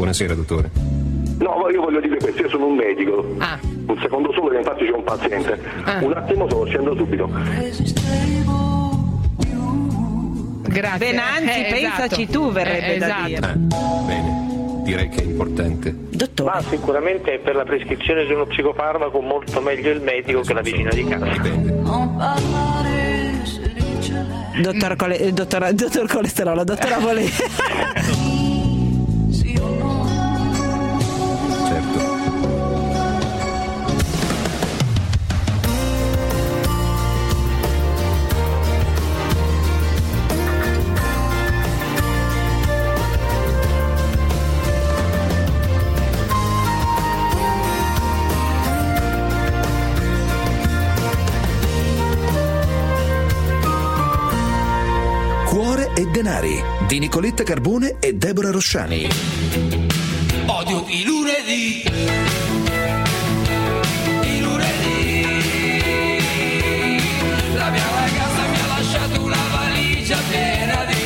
Buonasera, dottore. No, io voglio dire questo, io sono un medico. Un secondo solo, che infatti c'è un paziente. Un attimo solo, scendo subito. Grazie. Venanzi, pensaci esatto. tu, verrebbe da esatto. dire. Bene, direi che è importante. Dottore. Ma sicuramente per la prescrizione di uno psicofarmaco molto meglio il medico che la vicina di casa. Dipende. Dottor Colesterolo, dottora Volè. Certo. Cuore e denari di Nicoletta Carbone e Deborah Rosciani. Odio i lunedì. I lunedì. La mia ragazza mi ha lasciato una valigia piena di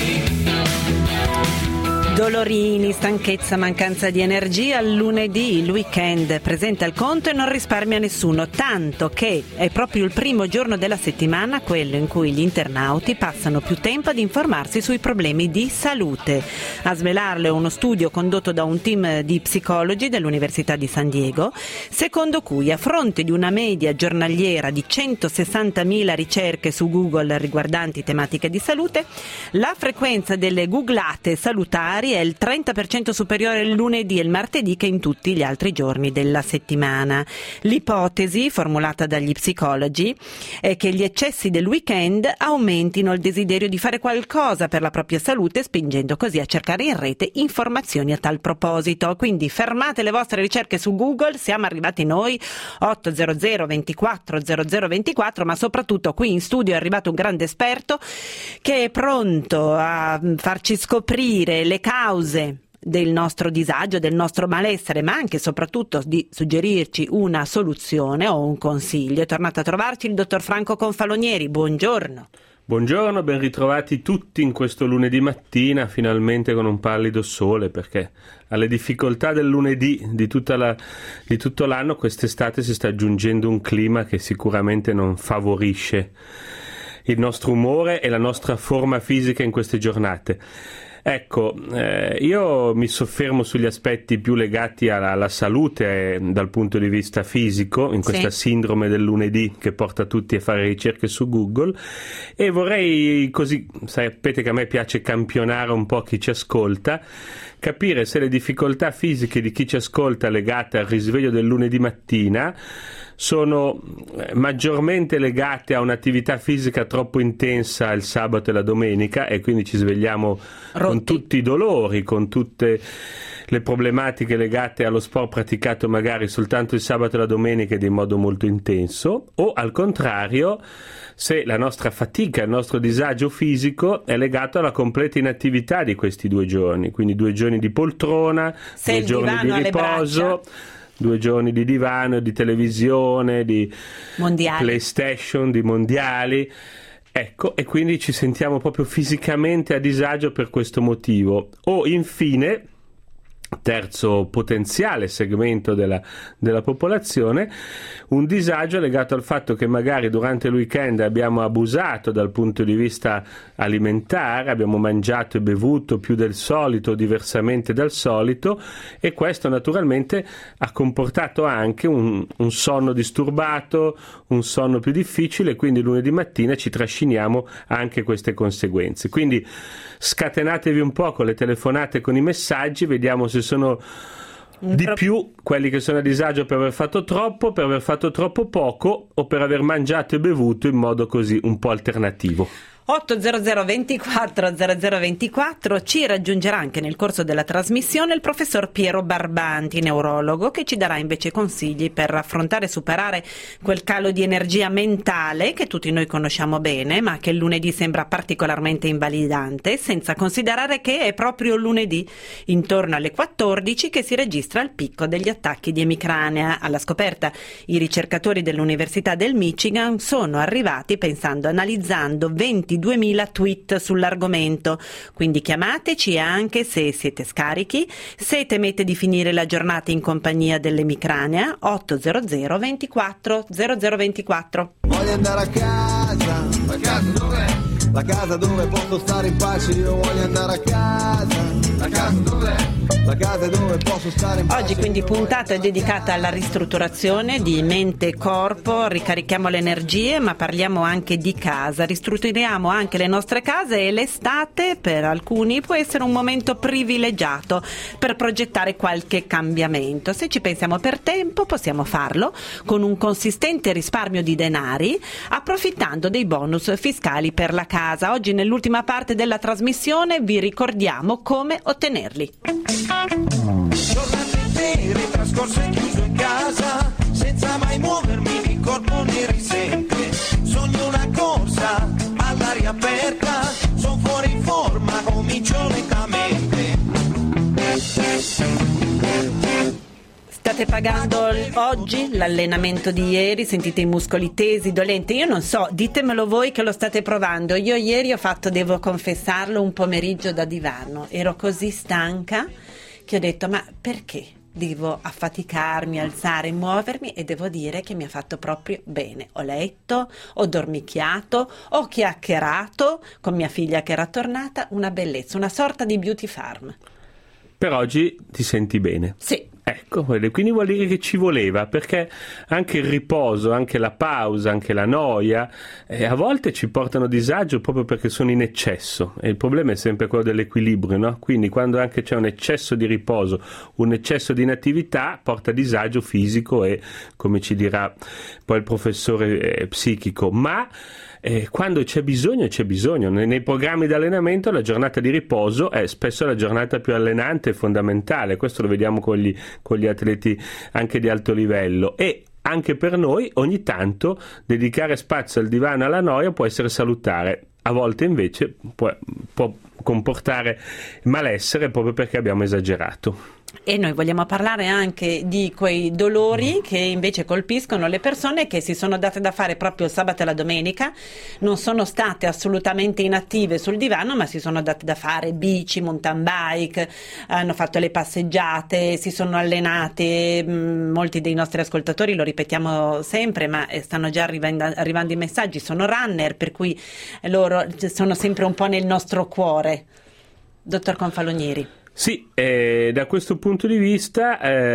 Dolorini, stanchezza, mancanza di energia. Il lunedì, il weekend, presenta il conto e non risparmia nessuno, tanto che è proprio il primo giorno della settimana quello in cui gli internauti passano più tempo ad informarsi sui problemi di salute. A svelarlo è uno studio condotto da un team di psicologi dell'Università di San Diego, secondo cui, a fronte di una media giornaliera di 160.000 ricerche su Google riguardanti tematiche di salute, la frequenza delle googlate salutari è il 30% superiore il lunedì e il martedì che in tutti gli altri giorni della settimana. L'ipotesi, formulata dagli psicologi, è che gli eccessi del weekend aumentino il desiderio di fare qualcosa per la propria salute, spingendo così a cercare in rete informazioni a tal proposito. Quindi fermate le vostre ricerche su Google, siamo arrivati noi, 800 24 0024, ma soprattutto qui in studio è arrivato un grande esperto che è pronto a farci scoprire le cause del nostro disagio, del nostro malessere, ma anche e soprattutto di suggerirci una soluzione o un consiglio. È tornato a trovarci il dottor Franco Confalonieri. Buongiorno. Buongiorno, ben ritrovati tutti in questo lunedì mattina, finalmente con un pallido sole, perché alle difficoltà del lunedì di tutto l'anno quest'estate si sta aggiungendo un clima che sicuramente non favorisce il nostro umore e la nostra forma fisica in queste giornate. Ecco, io mi soffermo sugli aspetti più legati alla salute dal punto di vista fisico, in questa sindrome del lunedì che porta tutti a fare ricerche su Google, e vorrei, così sapete che a me piace campionare un po' chi ci ascolta, capire se le difficoltà fisiche di chi ci ascolta legate al risveglio del lunedì mattina sono maggiormente legate a un'attività fisica troppo intensa il sabato e la domenica, e quindi ci svegliamo con tutti i dolori, con tutte le problematiche legate allo sport praticato magari soltanto il sabato e la domenica ed in modo molto intenso, o al contrario se la nostra fatica, il nostro disagio fisico è legato alla completa inattività di questi 2 giorni, quindi 2 giorni di poltrona, 2 giorni di riposo, 2 giorni di divano, di televisione, di mondiali. PlayStation, di mondiali. Ecco, e quindi ci sentiamo proprio fisicamente a disagio per questo motivo. O infine, terzo potenziale segmento della popolazione, un disagio legato al fatto che magari durante il weekend abbiamo abusato dal punto di vista alimentare, abbiamo mangiato e bevuto più del solito, diversamente dal solito, e questo naturalmente ha comportato anche un sonno disturbato, un sonno più difficile, quindi lunedì mattina ci trasciniamo anche queste conseguenze. Quindi scatenatevi un po' con le telefonate, con i messaggi, vediamo se sono di più quelli che sono a disagio per aver fatto troppo, per aver fatto troppo poco o per aver mangiato e bevuto in modo così un po' alternativo. 800 24 0024. Ci raggiungerà anche nel corso della trasmissione il professor Piero Barbanti, neurologo, che ci darà invece consigli per affrontare e superare quel calo di energia mentale che tutti noi conosciamo bene, ma che il lunedì sembra particolarmente invalidante, senza considerare che è proprio lunedì, intorno alle 14, che si registra il picco degli attacchi di emicrania. Alla scoperta i ricercatori dell'Università del Michigan sono arrivati analizzando 20 di 2000 tweet sull'argomento, quindi chiamateci anche se siete scarichi, se temete di finire la giornata in compagnia dell'emicranea. 800 24 0024. Voglio andare a casa. La casa dov'è? La casa dove posso stare in pace, io voglio andare a casa. La casa dov'è? La casa dove posso stare in pace. Oggi quindi puntata è dedicata alla ristrutturazione di mente e corpo, ricarichiamo le energie, ma parliamo anche di casa, ristrutturiamo anche le nostre case e l'estate per alcuni può essere un momento privilegiato per progettare qualche cambiamento. Se ci pensiamo per tempo possiamo farlo con un consistente risparmio di denari, approfittando dei bonus fiscali per la casa. Oggi nell'ultima parte della trasmissione vi ricordiamo come ottenerli. Giornate intere trascorse chiuso in casa, senza mai muovermi di corpo né risente. Sogno una corsa all'aria aperta, son fuori forma, comincio lentamente. State pagando oggi l'allenamento di ieri, sentite i muscoli tesi, dolenti, io non so, ditemelo voi che lo state provando. Io ieri ho fatto, devo confessarlo, un pomeriggio da divano, ero così stanca che ho detto ma perché devo affaticarmi, alzare, muovermi, e devo dire che mi ha fatto proprio bene. Ho letto, ho dormicchiato, ho chiacchierato con mia figlia che era tornata, una bellezza, una sorta di beauty farm. Per oggi ti senti bene? Sì. Ecco, quindi vuol dire che ci voleva, perché anche il riposo, anche la pausa, anche la noia a volte ci portano disagio proprio perché sono in eccesso, e il problema è sempre quello dell'equilibrio, no? Quindi quando anche c'è un eccesso di riposo, un eccesso di inattività, porta disagio fisico e, come ci dirà poi il professore, psichico, ma quando c'è bisogno. Nei programmi di allenamento la giornata di riposo è spesso la giornata più allenante e fondamentale. Questo lo vediamo con gli atleti anche di alto livello, e anche per noi ogni tanto dedicare spazio al divano, alla noia, può essere salutare. A volte invece può comportare malessere proprio perché abbiamo esagerato. E noi vogliamo parlare anche di quei dolori che invece colpiscono le persone che si sono date da fare proprio il sabato e la domenica, non sono state assolutamente inattive sul divano, ma si sono date da fare bici, mountain bike, hanno fatto le passeggiate, si sono allenate. Molti dei nostri ascoltatori, lo ripetiamo sempre, ma stanno già arrivando i messaggi, sono runner, per cui loro sono sempre un po' nel nostro cuore. Dottor Confalonieri. Sì, da questo punto di vista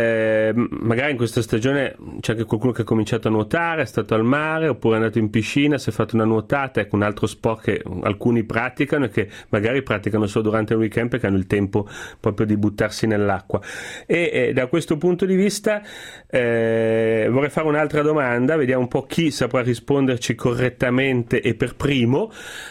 magari in questa stagione c'è anche qualcuno che ha cominciato a nuotare, è stato al mare oppure è andato in piscina, si è fatto una nuotata. Ecco, un altro sport che alcuni praticano e che magari praticano solo durante il weekend perché hanno il tempo proprio di buttarsi nell'acqua. E da questo punto di vista vorrei fare un'altra domanda, vediamo un po' chi saprà risponderci correttamente e per primo.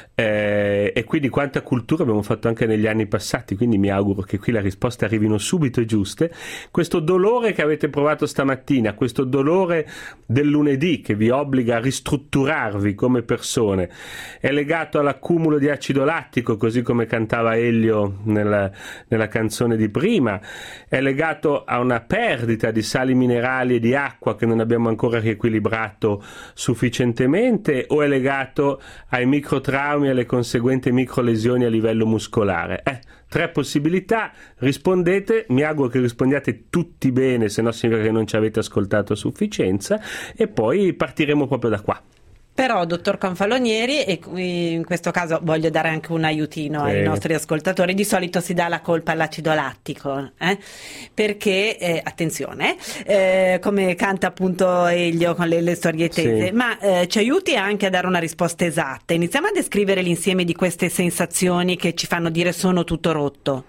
E quindi quanta cultura abbiamo fatto anche negli anni passati, quindi mi auguro che qui le risposte arrivino subito e giuste. Questo dolore che avete provato stamattina, questo dolore del lunedì che vi obbliga a ristrutturarvi come persone, è legato all'accumulo di acido lattico, così come cantava Elio nella canzone di prima, è legato a una perdita di sali minerali e di acqua che non abbiamo ancora riequilibrato sufficientemente, o è legato ai microtraumi e alle conseguenti microlesioni a livello muscolare? 3 possibilità, rispondete, mi auguro che rispondiate tutti bene, se no significa che non ci avete ascoltato a sufficienza, e poi partiremo proprio da qua. Però, dottor Confalonieri, e in questo caso voglio dare anche un aiutino ai nostri ascoltatori, di solito si dà la colpa all'acido lattico, perché, attenzione, come canta appunto Elio con le storie tese, sì. Ma ci aiuti anche a dare una risposta esatta. Iniziamo a descrivere l'insieme di queste sensazioni che ci fanno dire sono tutto rotto.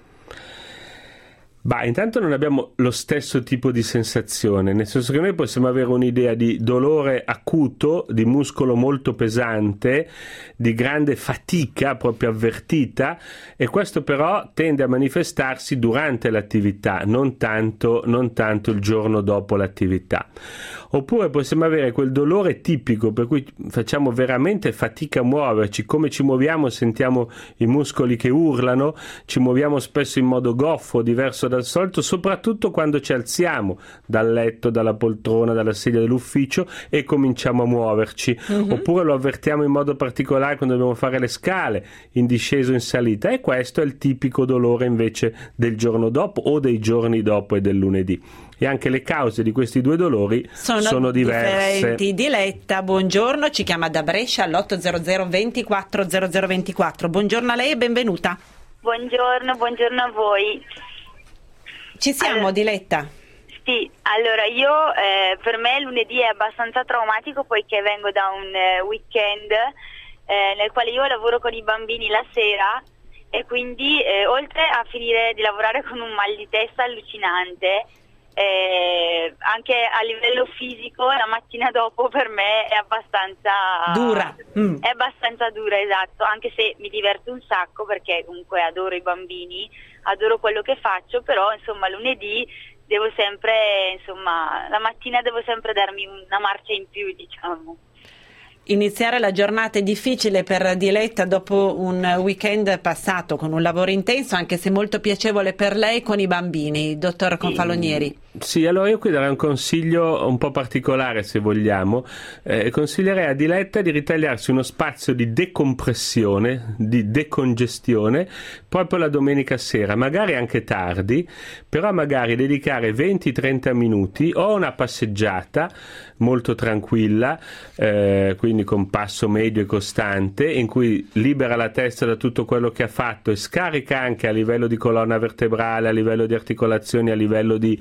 Intanto non abbiamo lo stesso tipo di sensazione, nel senso che noi possiamo avere un'idea di dolore acuto, di muscolo molto pesante, di grande fatica proprio avvertita, e questo però tende a manifestarsi durante l'attività, non tanto il giorno dopo l'attività. Oppure possiamo avere quel dolore tipico per cui facciamo veramente fatica a muoverci, come ci muoviamo sentiamo i muscoli che urlano, ci muoviamo spesso in modo goffo, diverso da dal solito, soprattutto quando ci alziamo dal letto, dalla poltrona, dalla sedia dell'ufficio e cominciamo a muoverci, oppure lo avvertiamo in modo particolare quando dobbiamo fare le scale in discesa o in salita, e questo è il tipico dolore invece del giorno dopo o dei giorni dopo e del lunedì. E anche le cause di questi due dolori sono diverse. Diletta, buongiorno, ci chiama da Brescia all'800 24 0024. Buongiorno a lei e benvenuta. Buongiorno a voi. Ci siamo, Diletta? Sì, allora io per me lunedì è abbastanza traumatico poiché vengo da un weekend nel quale io lavoro con i bambini la sera e quindi oltre a finire di lavorare con un mal di testa allucinante, anche a livello fisico la mattina dopo per me è abbastanza dura. È abbastanza dura, esatto, anche se mi diverto un sacco perché comunque adoro i bambini, adoro quello che faccio, però insomma lunedì devo sempre, insomma la mattina devo sempre darmi una marcia in più, diciamo. Iniziare la giornata è difficile per Diletta dopo un weekend passato con un lavoro intenso, anche se molto piacevole per lei, con i bambini. Dottor Confalonieri. Sì, allora io qui darei un consiglio un po' particolare, se vogliamo. Consiglierei a Diletta di ritagliarsi uno spazio di decompressione, di decongestione, proprio la domenica sera, magari anche tardi, però magari dedicare 20-30 minuti o una passeggiata molto tranquilla, quindi con passo medio e costante, in cui libera la testa da tutto quello che ha fatto e scarica anche a livello di colonna vertebrale, a livello di articolazioni, a livello di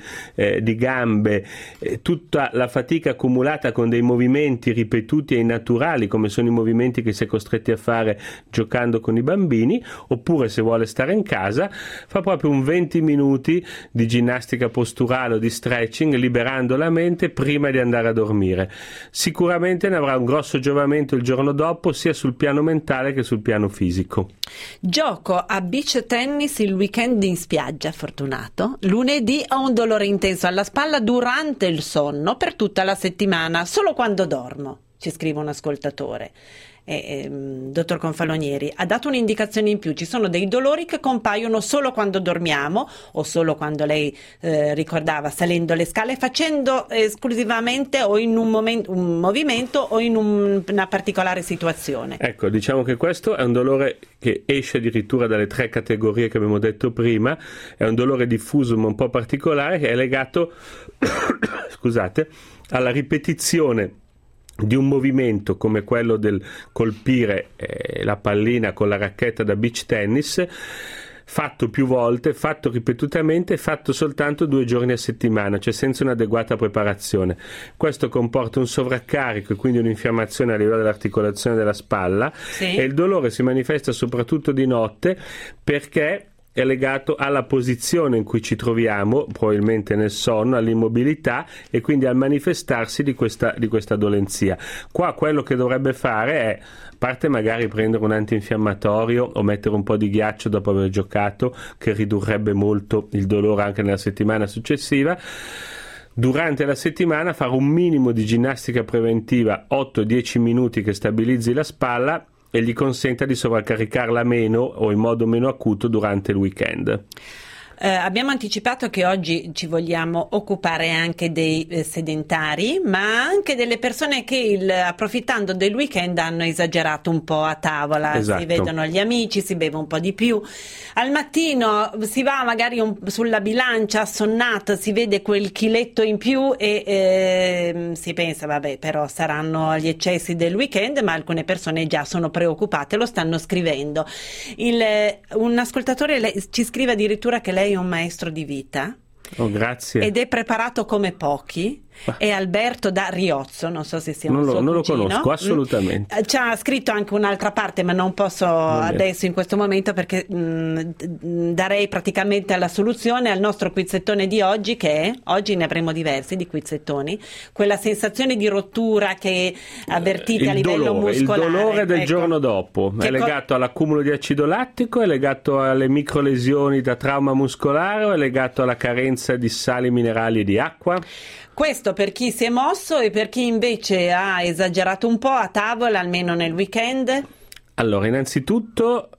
gambe, tutta la fatica accumulata con dei movimenti ripetuti e innaturali, come sono i movimenti che si è costretti a fare giocando con i bambini. Oppure, se vuole stare in casa, fa proprio un 20 minuti di ginnastica posturale o di stretching, liberando la mente prima di andare a dormire. Sicuramente ne avrà un grosso giovamento il giorno dopo, sia sul piano mentale che sul piano fisico. Gioco a beach tennis il weekend in spiaggia, fortunato. Lunedì ho un dolore intenso alla spalla durante il sonno per tutta la settimana, solo quando dormo, ci scrive un ascoltatore. Dottor Confalonieri ha dato un'indicazione in più: ci sono dei dolori che compaiono solo quando dormiamo o solo quando lei ricordava salendo le scale, facendo esclusivamente o in un movimento o in una particolare situazione. Ecco, diciamo che questo è un dolore che esce addirittura dalle 3 categorie che abbiamo detto prima. È un dolore diffuso ma un po' particolare, che è legato scusate, alla ripetizione di un movimento come quello del colpire la pallina con la racchetta da beach tennis, fatto più volte, fatto ripetutamente, fatto soltanto 2 giorni a settimana, cioè senza un'adeguata preparazione. Questo comporta un sovraccarico e quindi un'infiammazione a livello dell'articolazione della spalla, sì. E il dolore si manifesta soprattutto di notte perché è legato alla posizione in cui ci troviamo, probabilmente nel sonno, all'immobilità e quindi al manifestarsi di questa dolenzia. Qua quello che dovrebbe fare è, a parte magari prendere un antinfiammatorio o mettere un po' di ghiaccio dopo aver giocato, che ridurrebbe molto il dolore anche nella settimana successiva. Durante la settimana fare un minimo di ginnastica preventiva, 8-10 minuti, che stabilizzi la spalla e gli consenta di sovraccaricarla meno o in modo meno acuto durante il weekend. Abbiamo anticipato che oggi ci vogliamo occupare anche dei sedentari, ma anche delle persone che approfittando del weekend hanno esagerato un po' a tavola. Esatto. Si vedono gli amici, si beve un po' di più. Al mattino si va magari sulla bilancia assonnato, si vede quel chiletto in più e si pensa vabbè, però saranno gli eccessi del weekend, ma alcune persone già sono preoccupate, lo stanno scrivendo. Un ascoltatore ci scrive addirittura che lei è un maestro di vita. Oh, grazie. Ed è preparato come pochi. È Alberto da Riozzo, non so se sia un suo non cugino. lo conosco assolutamente. Ci ha scritto anche un'altra parte, ma non posso adesso in questo momento, perché darei praticamente alla soluzione al nostro quizzettone di oggi, che è, oggi ne avremo diversi di quizzettoni, quella sensazione di rottura che avvertite a livello muscolare. Il dolore del giorno dopo è legato all'accumulo di acido lattico, è legato alle microlesioni da trauma muscolare o è legato alla carenza di sali minerali e di acqua? Questo per chi si è mosso e per chi invece ha esagerato un po' a tavola, almeno nel weekend. Allora, innanzitutto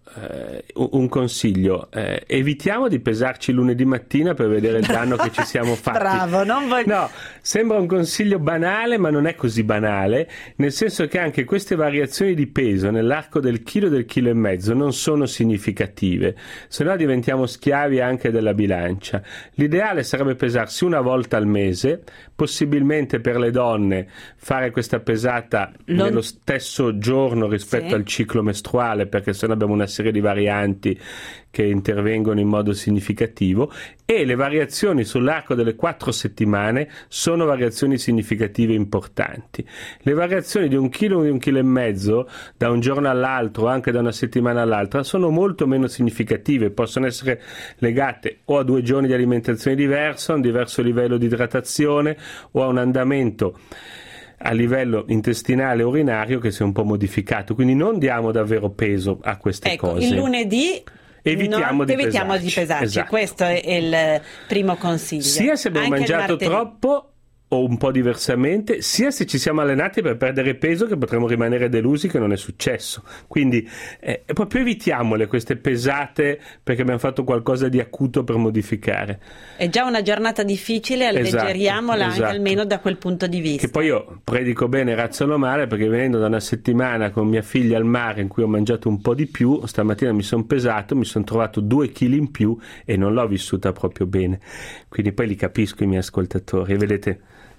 un consiglio: evitiamo di pesarci lunedì mattina per vedere il danno che ci siamo fatti. Bravo, non voglio... No, sembra un consiglio banale, ma non è così banale, nel senso che anche queste variazioni di peso nell'arco del chilo e del chilo e mezzo non sono significative, se no diventiamo schiavi anche della bilancia. L'ideale sarebbe pesarsi una volta al mese, possibilmente per le donne fare questa pesata nello stesso giorno rispetto al ciclo mestruale, perché sennò abbiamo una serie di varianti che intervengono in modo significativo, e le variazioni sull'arco delle 4 settimane sono variazioni significative importanti. Le variazioni di 1 chilo e 1,5 chili da un giorno all'altro o anche da una settimana all'altra sono molto meno significative, possono essere legate o a 2 giorni di alimentazione diversa, a un diverso livello di idratazione o a un andamento a livello intestinale e urinario che si è un po' modificato, quindi non diamo davvero peso a queste cose. Il lunedì evitiamo di pesarci. Esatto. Questo è il primo consiglio. Sia se abbiamo mangiato troppo o un po' diversamente, sia se ci siamo allenati per perdere peso, che potremo rimanere delusi che non è successo. Quindi proprio evitiamole queste pesate perché abbiamo fatto qualcosa di acuto per modificare. È già una giornata difficile, alleggeriamola anche almeno da quel punto di vista. Che poi io predico bene, razzolo male, perché venendo da una settimana con mia figlia al mare in cui ho mangiato un po' di più, stamattina mi sono pesato, mi sono trovato 2 chili in più e non l'ho vissuta proprio bene. Quindi poi li capisco i miei ascoltatori, vedete.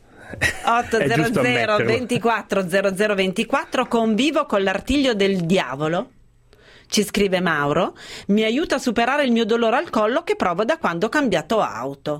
800 24 00 24, convivo con l'artiglio del diavolo, ci scrive Mauro, mi aiuta a superare il mio dolore al collo che provo da quando ho cambiato auto.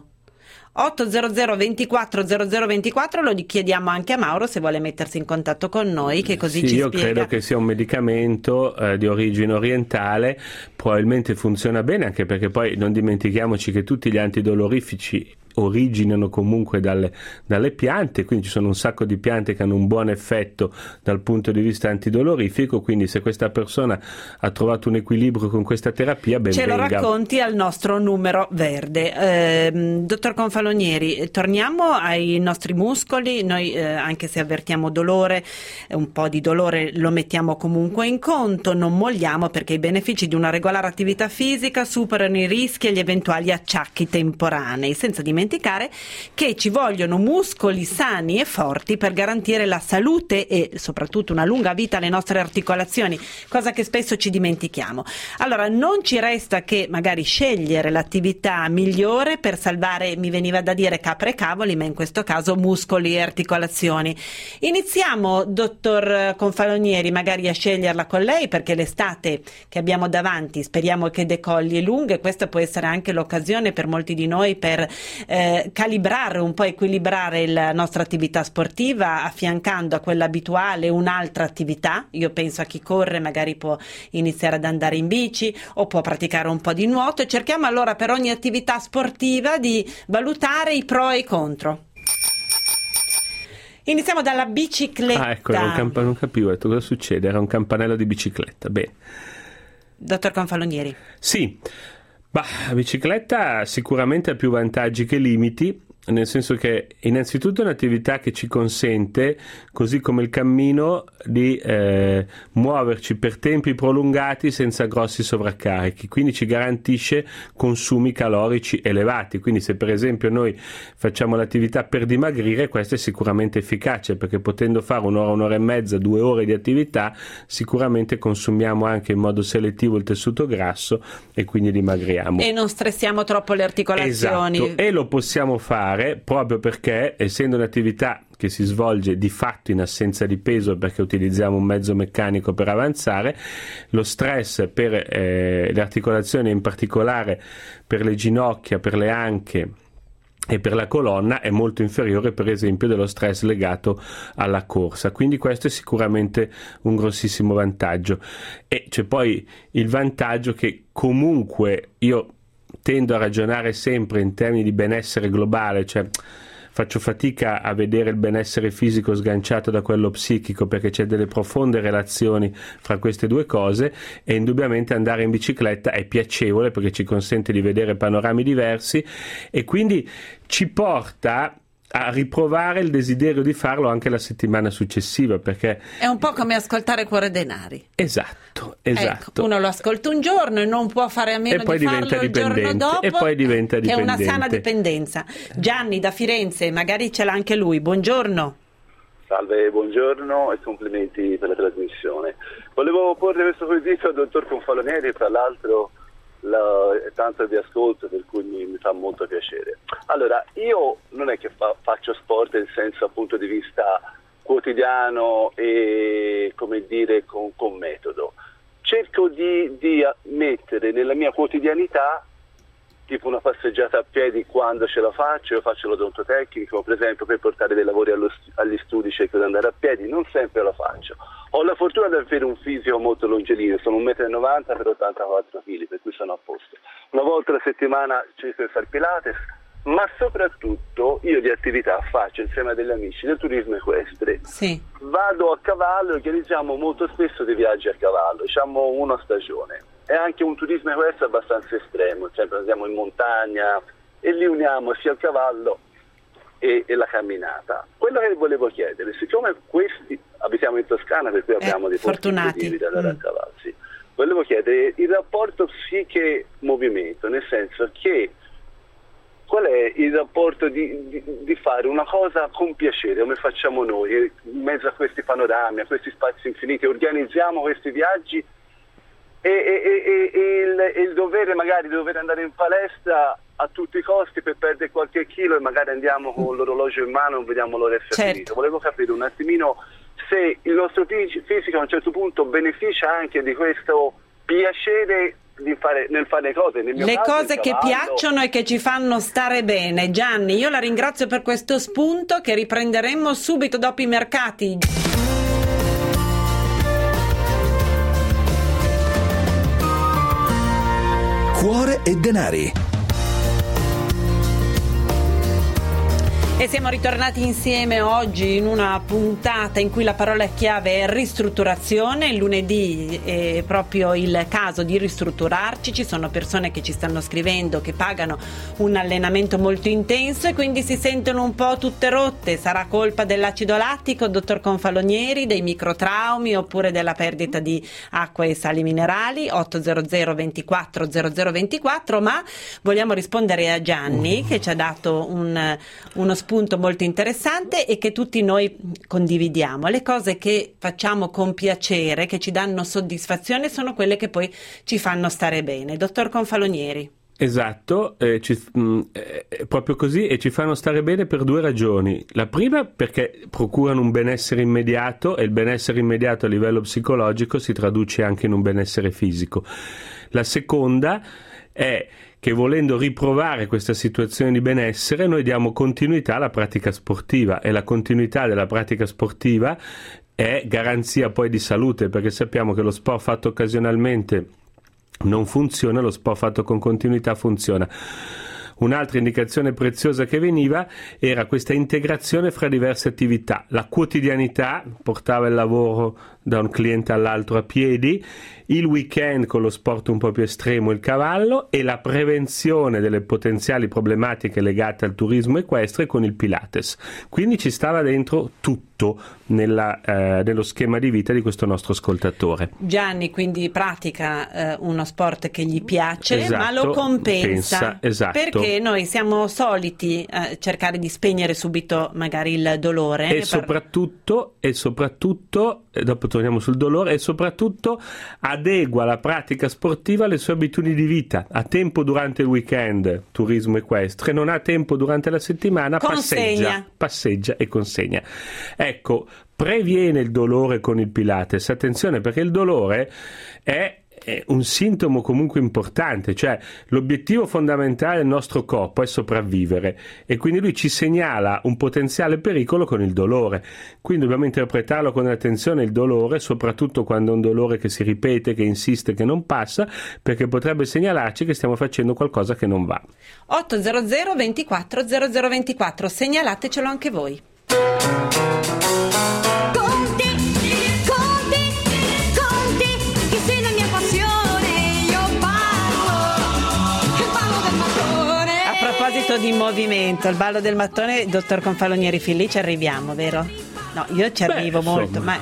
800 24 00 24, lo chiediamo anche a Mauro se vuole mettersi in contatto con noi, che così ci io spiega. Credo che sia un medicamento di origine orientale, probabilmente funziona bene, anche perché poi non dimentichiamoci che tutti gli antidolorifici originano comunque dalle piante, quindi ci sono un sacco di piante che hanno un buon effetto dal punto di vista antidolorifico, quindi se questa persona ha trovato un equilibrio con questa terapia, ben venga. Ce lo racconti al nostro numero verde. Dottor Confalonieri, torniamo ai nostri muscoli. Noi anche se avvertiamo dolore, un po' di dolore lo mettiamo comunque in conto, non molliamo, perché i benefici di una regolare attività fisica superano i rischi e gli eventuali acciacchi temporanei, senza dimenticare che ci vogliono muscoli sani e forti per garantire la salute e soprattutto una lunga vita alle nostre articolazioni, cosa che spesso ci dimentichiamo. Allora non ci resta che magari scegliere l'attività migliore per salvare, mi veniva da dire capre e cavoli, ma in questo caso muscoli e articolazioni. Iniziamo, dottor Confalonieri, magari a sceglierla con lei, perché l'estate che abbiamo davanti speriamo che decolli lunga, e questa può essere anche l'occasione per molti di noi per calibrare, un po' equilibrare la nostra attività sportiva, affiancando a quella abituale un'altra attività. Io penso a chi corre, magari può iniziare ad andare in bici o può praticare un po' di nuoto, e cerchiamo allora per ogni attività sportiva di valutare i pro e i contro. Iniziamo dalla bicicletta. Ah, ecco, non capivo, ho detto cosa succede, era un campanello di bicicletta. Bene. Dottor Confalonieri. Sì. La bicicletta sicuramente ha più vantaggi che limiti, nel senso che innanzitutto è un'attività che ci consente, così come il cammino, di muoverci per tempi prolungati senza grossi sovraccarichi, quindi ci garantisce consumi calorici elevati. Quindi se per esempio noi facciamo l'attività per dimagrire, questa è sicuramente efficace, perché potendo fare un'ora e mezza, 2 ore di attività, sicuramente consumiamo anche in modo selettivo il tessuto grasso e quindi dimagriamo. E non stressiamo troppo le articolazioni. Esatto, e lo possiamo fare proprio perché, essendo un'attività che si svolge di fatto in assenza di peso, perché utilizziamo un mezzo meccanico per avanzare, lo stress per le articolazioni, in particolare per le ginocchia, per le anche e per la colonna, è molto inferiore per esempio dello stress legato alla corsa, quindi questo è sicuramente un grossissimo vantaggio. E c'è poi il vantaggio che comunque io tendo a ragionare sempre in termini di benessere globale, cioè faccio fatica a vedere il benessere fisico sganciato da quello psichico, perché c'è delle profonde relazioni fra queste due cose, e indubbiamente andare in bicicletta è piacevole perché ci consente di vedere panorami diversi e quindi ci porta a riprovare il desiderio di farlo anche la settimana successiva, perché è un po' come ascoltare Cuore Denari. Esatto. Ecco, uno lo ascolta un giorno e non può fare a meno di farlo il giorno dopo, e poi diventa dipendente. È una sana dipendenza. Gianni da Firenze, magari ce l'ha anche lui, buongiorno. Salve, buongiorno e complimenti per la trasmissione. Volevo porre questo quesito al dottor Confalonieri, tra l'altro tanto vi ascolto, per cui mi fa molto piacere. Allora, io non è che faccio sport nel senso appunto di vista quotidiano e come dire con metodo. Cerco di mettere nella mia quotidianità tipo una passeggiata a piedi quando ce la faccio. Io faccio l'odontotecnico, per esempio, per portare dei lavori agli studi cerco di andare a piedi, non sempre lo faccio. Ho la fortuna di avere un fisico molto longelineo, sono 1,90 m per 84 kg, per cui sono a posto. Una volta alla settimana cerco di fare Pilates, ma soprattutto io di attività faccio insieme a degli amici del turismo equestre. Sì. Vado a cavallo, organizziamo molto spesso dei viaggi a cavallo, diciamo una stagione. È anche un turismo equestre abbastanza estremo, sempre andiamo in montagna e li uniamo sia il cavallo e la camminata. Quello che volevo chiedere, siccome questi abitiamo in Toscana, per cui abbiamo dei posti incredibili da andare a cavallo, sì, volevo chiedere il rapporto psiche-movimento, nel senso che qual è il rapporto di fare una cosa con piacere, come facciamo noi, in mezzo a questi panorami, a questi spazi infiniti, organizziamo questi viaggi e il dovere magari di dover andare in palestra a tutti i costi per perdere qualche chilo e magari andiamo con l'orologio in mano e non vediamo l'ora essere finito. Volevo capire un attimino se il nostro fisico a un certo punto beneficia anche di questo piacere nel fare le cose. Le cose che piacciono e che ci fanno stare bene. Gianni, io la ringrazio per questo spunto che riprenderemo subito dopo i mercati. Cuore e denari. E siamo ritornati insieme oggi in una puntata in cui la parola chiave è ristrutturazione. Il lunedì è proprio il caso di ristrutturarci. Ci sono persone che ci stanno scrivendo che pagano un allenamento molto intenso e quindi si sentono un po' tutte rotte. Sarà colpa dell'acido lattico, dottor Confalonieri, dei microtraumi oppure della perdita di acqua e sali minerali? 800 24 0024. Ma vogliamo rispondere a Gianni che ci ha dato uno spunto molto interessante e che tutti noi condividiamo. Le cose che facciamo con piacere, che ci danno soddisfazione, sono quelle che poi ci fanno stare bene. Dottor Confalonieri. Esatto, proprio così, e ci fanno stare bene per due ragioni. La prima perché procurano un benessere immediato, e il benessere immediato a livello psicologico si traduce anche in un benessere fisico. La seconda è che volendo riprovare questa situazione di benessere noi diamo continuità alla pratica sportiva, e la continuità della pratica sportiva è garanzia poi di salute, perché sappiamo che lo sport fatto occasionalmente non funziona, lo sport fatto con continuità funziona. Un'altra indicazione preziosa che veniva era questa integrazione fra diverse attività. La quotidianità, portava il lavoro da un cliente all'altro a piedi, il weekend con lo sport un po' più estremo, il cavallo, e la prevenzione delle potenziali problematiche legate al turismo equestre con il Pilates. Quindi ci stava dentro tutto nello schema di vita di questo nostro ascoltatore. Gianni quindi pratica uno sport che gli piace, esatto, ma lo compensa, esatto. Perché noi siamo soliti cercare di spegnere subito magari il dolore e soprattutto dopo torniamo sul dolore, e soprattutto adegua la pratica sportiva alle sue abitudini di vita. Ha tempo durante il weekend, turismo equestre, non ha tempo durante la settimana, passeggia e consegna. Ecco, previene il dolore con il Pilates. Attenzione, perché il dolore è un sintomo comunque importante, cioè l'obiettivo fondamentale del nostro corpo è sopravvivere, e quindi lui ci segnala un potenziale pericolo con il dolore. Quindi dobbiamo interpretarlo con attenzione il dolore, soprattutto quando è un dolore che si ripete, che insiste, che non passa, perché potrebbe segnalarci che stiamo facendo qualcosa che non va. 800 24 0024, segnalatecelo anche voi. molto di movimento, il ballo del mattone, dottor Confalonieri, fin lì ci arriviamo, vero? No, io ci arrivo molto, ma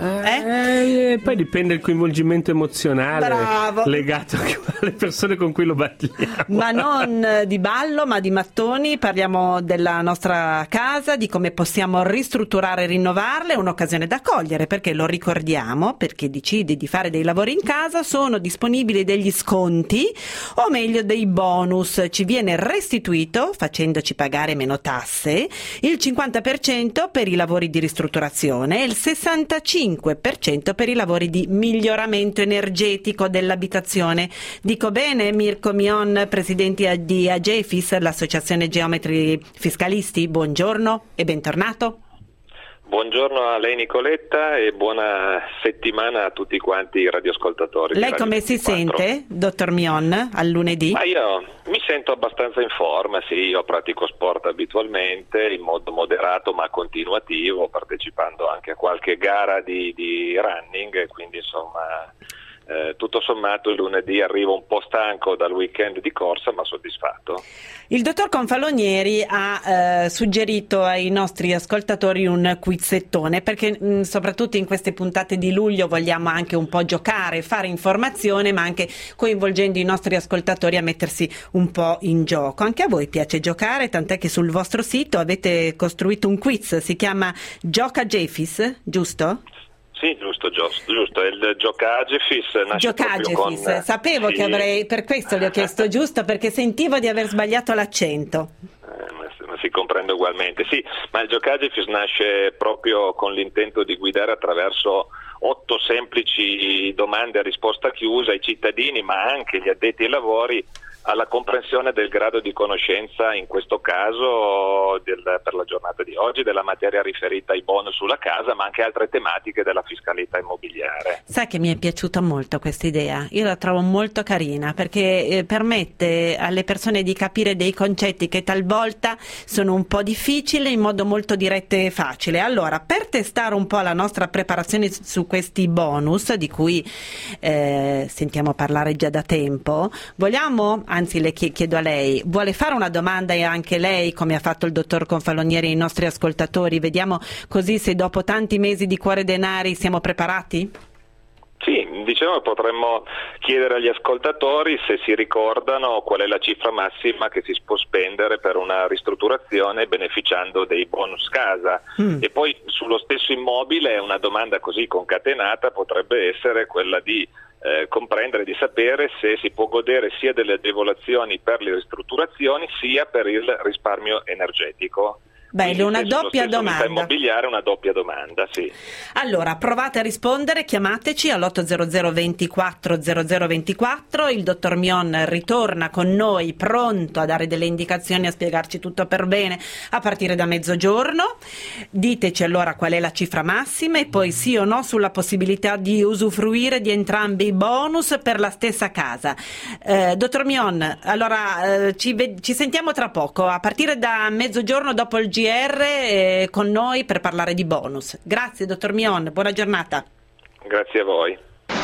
poi dipende il coinvolgimento emozionale. Bravo. Legato alle persone con cui lo battiamo. Ma non di ballo, ma di mattoni. Parliamo della nostra casa, di come possiamo ristrutturare e rinnovarla. È un'occasione da cogliere, perché lo ricordiamo, perché decidi di fare dei lavori in casa, sono disponibili degli sconti, o meglio dei bonus. Ci viene restituito, facendoci pagare meno tasse, il 50% per i lavori di ristrutturazione e il 65% per i lavori di miglioramento energetico dell'abitazione. Dico bene, Mirko Mion, presidente di Agefis, l'associazione geometri fiscalisti, buongiorno e bentornato. Buongiorno a lei Nicoletta e buona settimana a tutti quanti i radioascoltatori. Lei come si sente, dottor Mion, al lunedì? Ma io mi sento abbastanza in forma, sì, io pratico sport abitualmente in modo moderato ma continuativo, partecipando anche a qualche gara di running, quindi insomma tutto sommato il lunedì arrivo un po' stanco dal weekend di corsa ma soddisfatto. Il dottor Confalonieri ha suggerito ai nostri ascoltatori un quizzettone, perché soprattutto in queste puntate di luglio vogliamo anche un po' giocare, fare informazione, ma anche coinvolgendo i nostri ascoltatori a mettersi un po' in gioco. Anche a voi piace giocare, tant'è che sul vostro sito avete costruito un quiz, si chiama Gioca Agefis, giusto? Sì, giusto, è il Gioca Agefis. Sapevo sì. Che avrei, per questo le ho chiesto giusto, perché sentivo di aver sbagliato l'accento. Ma si comprende ugualmente, sì, ma il Gioca Agefis nasce proprio con l'intento di guidare attraverso 8 semplici domande a risposta chiusa i cittadini, ma anche gli addetti ai lavori, alla comprensione del grado di conoscenza, in questo caso per la giornata di oggi, della materia riferita ai bonus sulla casa, ma anche altre tematiche della fiscalità immobiliare. Sai che mi è piaciuta molto questa idea, io la trovo molto carina, perché permette alle persone di capire dei concetti che talvolta sono un po' difficili in modo molto diretto e facile. Allora, per testare un po' la nostra preparazione su questi bonus, di cui sentiamo parlare già da tempo, anzi le chiedo a lei, vuole fare una domanda e anche lei, come ha fatto il dottor Confalonieri ai nostri ascoltatori? Vediamo così se dopo tanti mesi di Cuore Denari siamo preparati? Sì, diciamo potremmo chiedere agli ascoltatori se si ricordano qual è la cifra massima che si può spendere per una ristrutturazione beneficiando dei bonus casa. E poi sullo stesso immobile una domanda così concatenata potrebbe essere quella di comprendere, di sapere se si può godere sia delle agevolazioni per le ristrutturazioni sia per il risparmio energetico. Bello, una doppia domanda. Immobiliare, una doppia domanda, sì. Allora, provate a rispondere, chiamateci all'800 24 0024. Il dottor Mion ritorna con noi pronto a dare delle indicazioni, a spiegarci tutto per bene a partire da mezzogiorno. Diteci allora qual è la cifra massima e poi sì o no sulla possibilità di usufruire di entrambi i bonus per la stessa casa. Dottor Mion, ci sentiamo tra poco, a partire da mezzogiorno dopo il GR con noi per parlare di bonus. Grazie dottor Mion, buona giornata. Grazie a voi.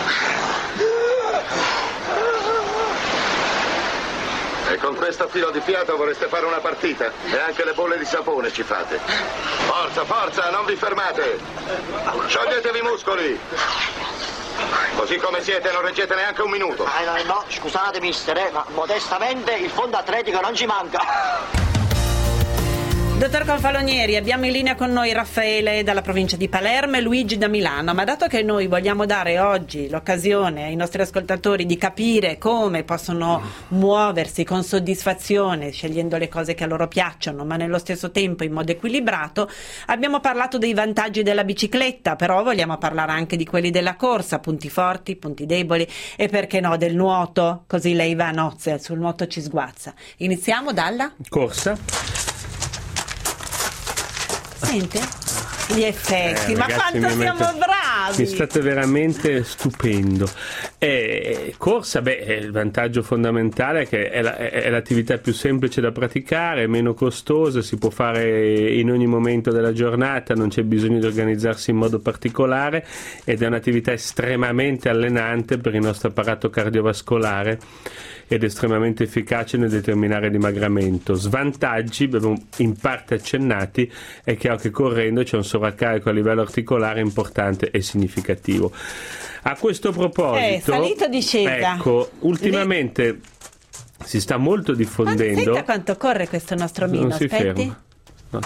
E con questo filo di fiato vorreste fare una partita? E anche le bolle di sapone ci fate. Forza, forza, non vi fermate. Scioglietevi i muscoli. Così come siete non reggete neanche un minuto. No, scusate mister, ma modestamente il fondo atletico non ci manca. Dottor Confalonieri, abbiamo in linea con noi Raffaele dalla provincia di Palermo e Luigi da Milano, ma dato che noi vogliamo dare oggi l'occasione ai nostri ascoltatori di capire come possono muoversi con soddisfazione, scegliendo le cose che a loro piacciono, ma nello stesso tempo in modo equilibrato, abbiamo parlato dei vantaggi della bicicletta, però vogliamo parlare anche di quelli della corsa, punti forti, punti deboli e perché no del nuoto, così lei va a nozze, sul nuoto ci sguazza. Iniziamo dalla corsa. Sente? Gli effetti, ma ragazzi, quanto siamo bravi! Mi state veramente stupendo. Corsa, il vantaggio fondamentale è che è l'attività più semplice da praticare, meno costosa, si può fare in ogni momento della giornata, non c'è bisogno di organizzarsi in modo particolare ed è un'attività estremamente allenante per il nostro apparato cardiovascolare ed estremamente efficace nel determinare dimagramento. Svantaggi, in parte accennati, è chiaro che correndo c'è un sovraccarico a livello articolare importante e significativo. A questo proposito, salita o discesa? Ecco, ultimamente si sta molto diffondendo. Senta quanto corre questo nostro Mino, non si aspetti. ferma. No,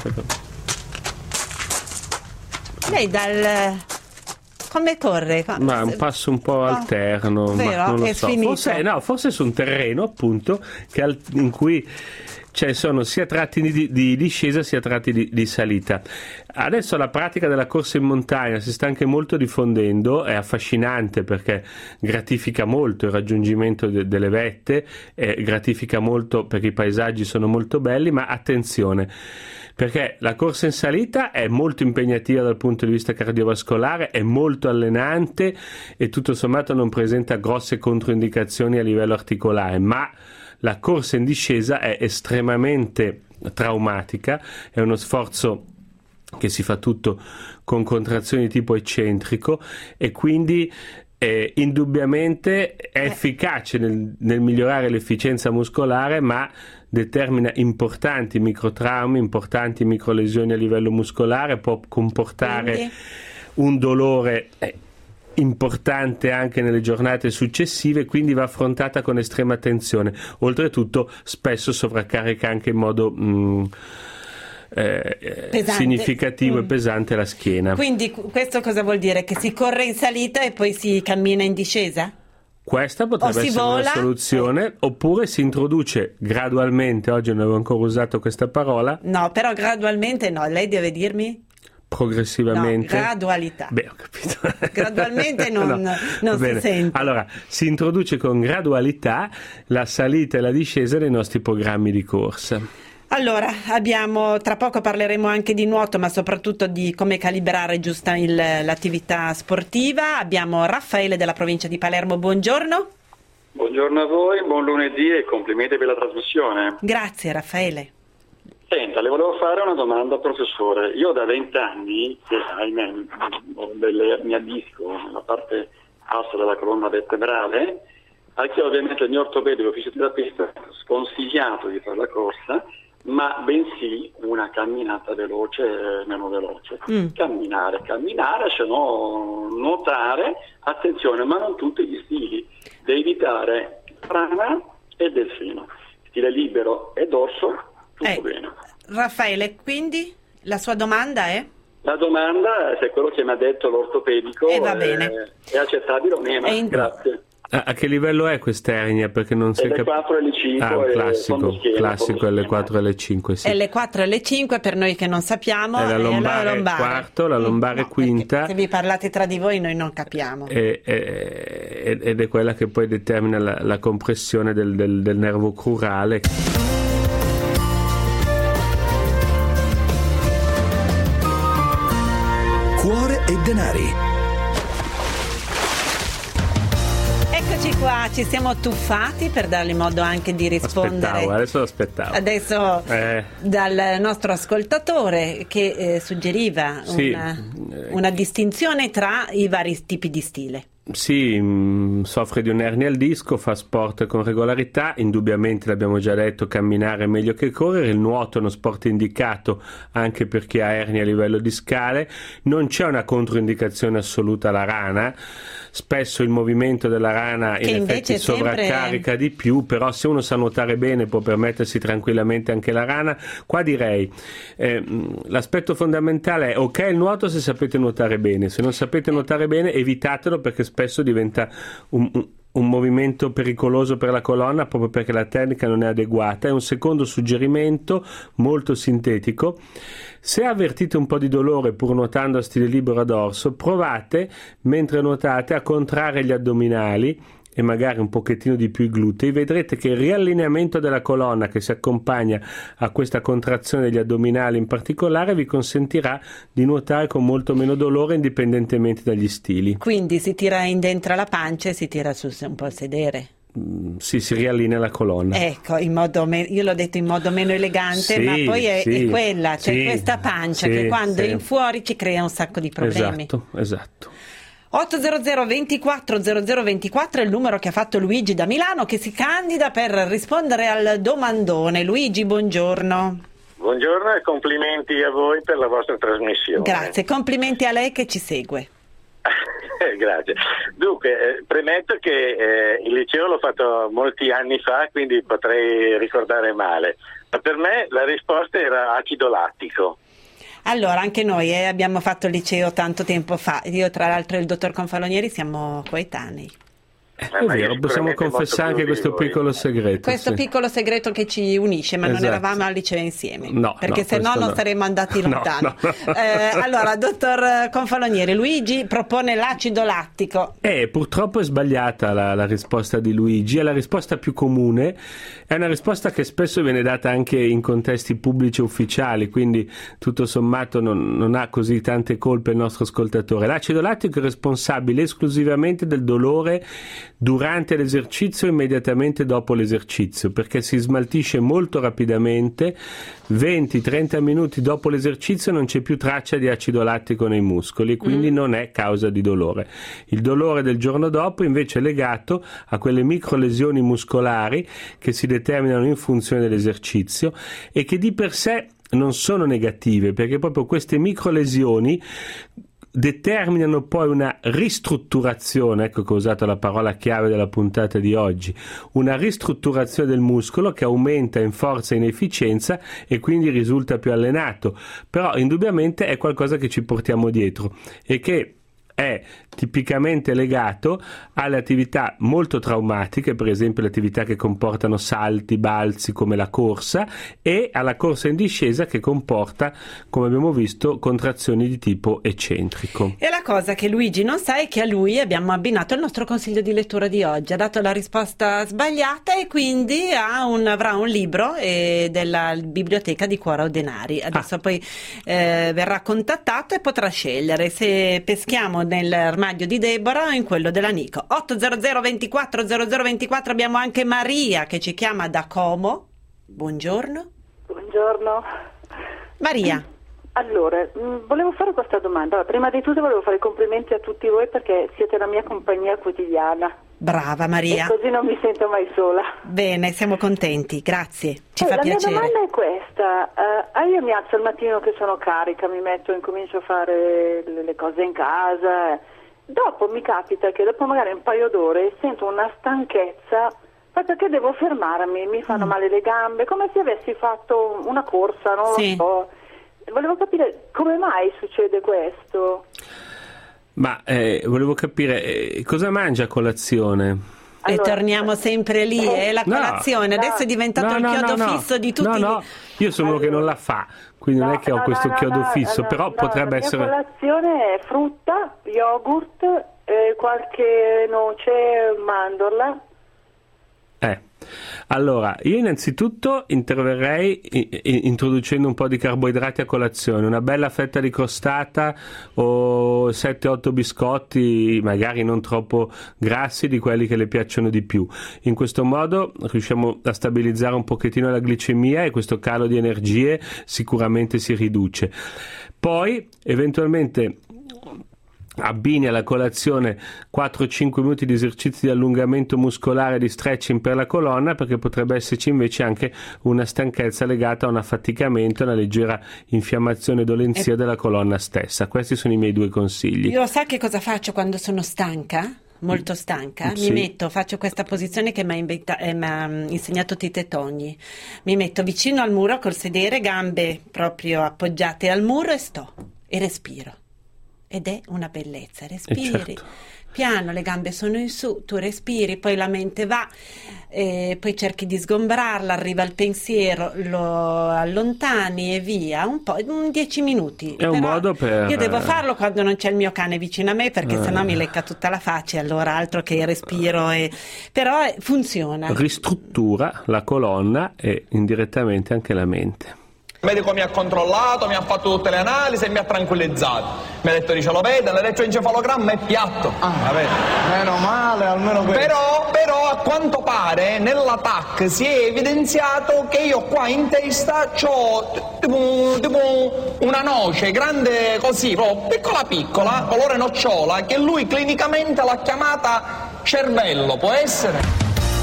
Lei come corre? Ma un passo un po' alterno, vero? Ma non lo È so. finito. Forse su un terreno appunto in cui sono sia tratti di discesa sia tratti di salita. Adesso la pratica della corsa in montagna si sta anche molto diffondendo, è affascinante perché gratifica molto il raggiungimento delle vette, gratifica molto perché i paesaggi sono molto belli, ma attenzione, perché la corsa in salita è molto impegnativa dal punto di vista cardiovascolare, è molto allenante e tutto sommato non presenta grosse controindicazioni a livello articolare, ma la corsa in discesa è estremamente traumatica, è uno sforzo che si fa tutto con contrazioni di tipo eccentrico e quindi indubbiamente è efficace nel migliorare l'efficienza muscolare, ma determina importanti microtraumi, importanti microlesioni a livello muscolare, può comportare un dolore importante anche nelle giornate successive, quindi va affrontata con estrema attenzione. Oltretutto spesso sovraccarica anche in modo significativo e pesante la schiena. Quindi questo cosa vuol dire? Che si corre in salita e poi si cammina in discesa? Questa potrebbe essere una soluzione, oppure si introduce gradualmente, oggi non avevo ancora usato questa parola. No, però gradualmente no, lei deve dirmi? Progressivamente. No, gradualità. Beh, ho capito. Gradualmente non si sente. Allora, si introduce con gradualità la salita e la discesa nei nostri programmi di corsa. Allora, tra poco parleremo anche di nuoto, ma soprattutto di come calibrare giusta l'attività sportiva. Abbiamo Raffaele della provincia di Palermo, buongiorno. Buongiorno a voi, buon lunedì e complimenti per la trasmissione. Grazie Raffaele. Senta, le volevo fare una domanda al professore. Io da 20 anni, ahimè, ho delle ernie a disco nella parte alta della colonna vertebrale, al che ovviamente il mio ortopedico fisioterapista ha sconsigliato di fare la corsa, ma bensì una camminata veloce e meno veloce. Camminare, se no nuotare, attenzione, ma non tutti gli stili, da evitare rana e delfino, stile libero e dorso, tutto bene. Raffaele, quindi la sua domanda è? La domanda è se quello che mi ha detto l'ortopedico va bene. È accettabile o meno. Grazie. A che livello è questa ernia? Perché non si capisce. L4 e L5. Classico L4 e L5, sì. L4 e L5 per noi che non sappiamo è la lombare quarto, la lombare quinta. Se vi parlate tra di voi noi non capiamo. Ed è quella che poi determina la compressione del nervo crurale. Cuore e denari. Eccoci qua, ci siamo tuffati per dargli modo anche di rispondere. Aspettavo. Adesso dal nostro ascoltatore che suggeriva una distinzione tra i vari tipi di stile. Sì, soffre di un'ernia al disco, fa sport con regolarità, indubbiamente l'abbiamo già detto, camminare è meglio che correre, il nuoto è uno sport indicato anche per chi ha ernia a livello discale, non c'è una controindicazione assoluta alla rana, spesso il movimento della rana in effetti sovraccarica di più, però se uno sa nuotare bene può permettersi tranquillamente anche la rana. Qua direi l'aspetto fondamentale è ok il nuoto se sapete nuotare bene, se non sapete nuotare bene evitatelo perché spesso diventa un movimento pericoloso per la colonna proprio perché la tecnica non è adeguata. È un secondo suggerimento molto sintetico: se avvertite un po' di dolore pur nuotando a stile libero a dorso, provate mentre nuotate a contrarre gli addominali e magari un pochettino di più i glutei, vedrete che il riallineamento della colonna che si accompagna a questa contrazione degli addominali in particolare vi consentirà di nuotare con molto meno dolore indipendentemente dagli stili. Quindi si tira in dentro la pancia e si tira su un po' il sedere. Sì, si riallinea la colonna. Ecco, io l'ho detto in modo meno elegante, ma poi è quella, c'è questa pancia che quando è in fuori ci crea un sacco di problemi. Esatto. 800 24 0024 è il numero che ha fatto Luigi da Milano, che si candida per rispondere al domandone. Luigi, buongiorno. Buongiorno e complimenti a voi per la vostra trasmissione. Grazie, complimenti a lei che ci segue. Grazie. Dunque, premetto che il liceo l'ho fatto molti anni fa, quindi potrei ricordare male, ma per me la risposta era acido lattico. Allora, anche noi abbiamo fatto il liceo tanto tempo fa. Io, tra l'altro, e il dottor Confalonieri siamo coetanei. È vero, possiamo confessare anche questo piccolo segreto. Questo piccolo segreto che ci unisce, ma non eravamo al liceo insieme. No, perché se no non saremmo andati lontano. Allora, dottor Confalonieri, Luigi propone l'acido lattico. Purtroppo è sbagliata la risposta di Luigi, è la risposta più comune, è una risposta che spesso viene data anche in contesti pubblici ufficiali, quindi tutto sommato non ha così tante colpe il nostro ascoltatore. L'acido lattico è responsabile esclusivamente del dolore durante l'esercizio e immediatamente dopo l'esercizio, perché si smaltisce molto rapidamente. 20-30 minuti dopo l'esercizio non c'è più traccia di acido lattico nei muscoli, quindi non è causa di dolore. Il dolore del giorno dopo invece è legato a quelle micro lesioni muscolari che si determinano in funzione dell'esercizio e che di per sé non sono negative, perché proprio queste micro lesioni determinano poi una ristrutturazione, ecco che ho usato la parola chiave della puntata di oggi, una ristrutturazione del muscolo che aumenta in forza e in efficienza e quindi risulta più allenato, però indubbiamente è qualcosa che ci portiamo dietro e che è tipicamente legato alle attività molto traumatiche, per esempio le attività che comportano salti, balzi come la corsa, e alla corsa in discesa che comporta, come abbiamo visto, contrazioni di tipo eccentrico. E la cosa che Luigi non sa è che a lui abbiamo abbinato il nostro consiglio di lettura di oggi. Ha dato la risposta sbagliata e quindi avrà un libro della biblioteca di Cuore o Denari. Adesso poi verrà contattato e potrà scegliere se peschiamo nell'armadio di Deborah o in quello della Nico. 800 24 0024. Abbiamo anche Maria che ci chiama da Como. Buongiorno. Buongiorno Maria. Allora, volevo fare questa domanda. Allora, prima di tutto volevo fare i complimenti a tutti voi perché siete la mia compagnia quotidiana. Brava Maria. E così non mi sento mai sola. Bene, siamo contenti, grazie, ci fa piacere. La mia domanda è questa, io mi alzo al mattino che sono carica, mi metto, incomincio a fare le cose in casa, dopo mi capita che dopo magari un paio d'ore sento una stanchezza, proprio che devo fermarmi, mi fanno male le gambe, come se avessi fatto una corsa, non lo so. Volevo capire come mai succede questo. Ma volevo capire cosa mangia a colazione? E torniamo sempre lì, la colazione adesso è diventato il chiodo fisso di tutti. No, io sono uno che non la fa, quindi non è che ho questo chiodo fisso, però potrebbe essere... La colazione è frutta, yogurt, qualche noce, mandorla. Allora, io innanzitutto interverrei introducendo un po' di carboidrati a colazione, una bella fetta di crostata o 7-8 biscotti, magari non troppo grassi, di quelli che le piacciono di più. In questo modo riusciamo a stabilizzare un pochettino la glicemia e questo calo di energie sicuramente si riduce. Poi, eventualmente, abbini alla colazione 4-5 minuti di esercizi di allungamento muscolare, di stretching per la colonna, perché potrebbe esserci invece anche una stanchezza legata a un affaticamento, una leggera infiammazione e dolenzia della colonna stessa. Questi sono i miei due consigli. Io sa che cosa faccio quando sono stanca? Molto stanca, faccio questa posizione che mi ha insegnato Tite Togni. Mi metto vicino al muro col sedere, gambe proprio appoggiate al muro e respiro. Ed è una bellezza, respiri, piano, le gambe sono in su, tu respiri, poi la mente va, poi cerchi di sgombrarla, arriva il pensiero, lo allontani e via, un po', 10 minuti. È un modo per... Io devo farlo quando non c'è il mio cane vicino a me, perché sennò mi lecca tutta la faccia, allora altro che respiro, però funziona. Ristruttura la colonna e indirettamente anche la mente. Il medico mi ha controllato, mi ha fatto tutte le analisi e mi ha tranquillizzato. Mi ha detto, dice, lo vede, l'elettroencefalogramma è piatto. Meno male, almeno questo. Però a quanto pare nella TAC si è evidenziato che io qua in testa c'ho tipo una noce grande così, proprio piccola, colore nocciola, che lui clinicamente l'ha chiamata cervello, può essere?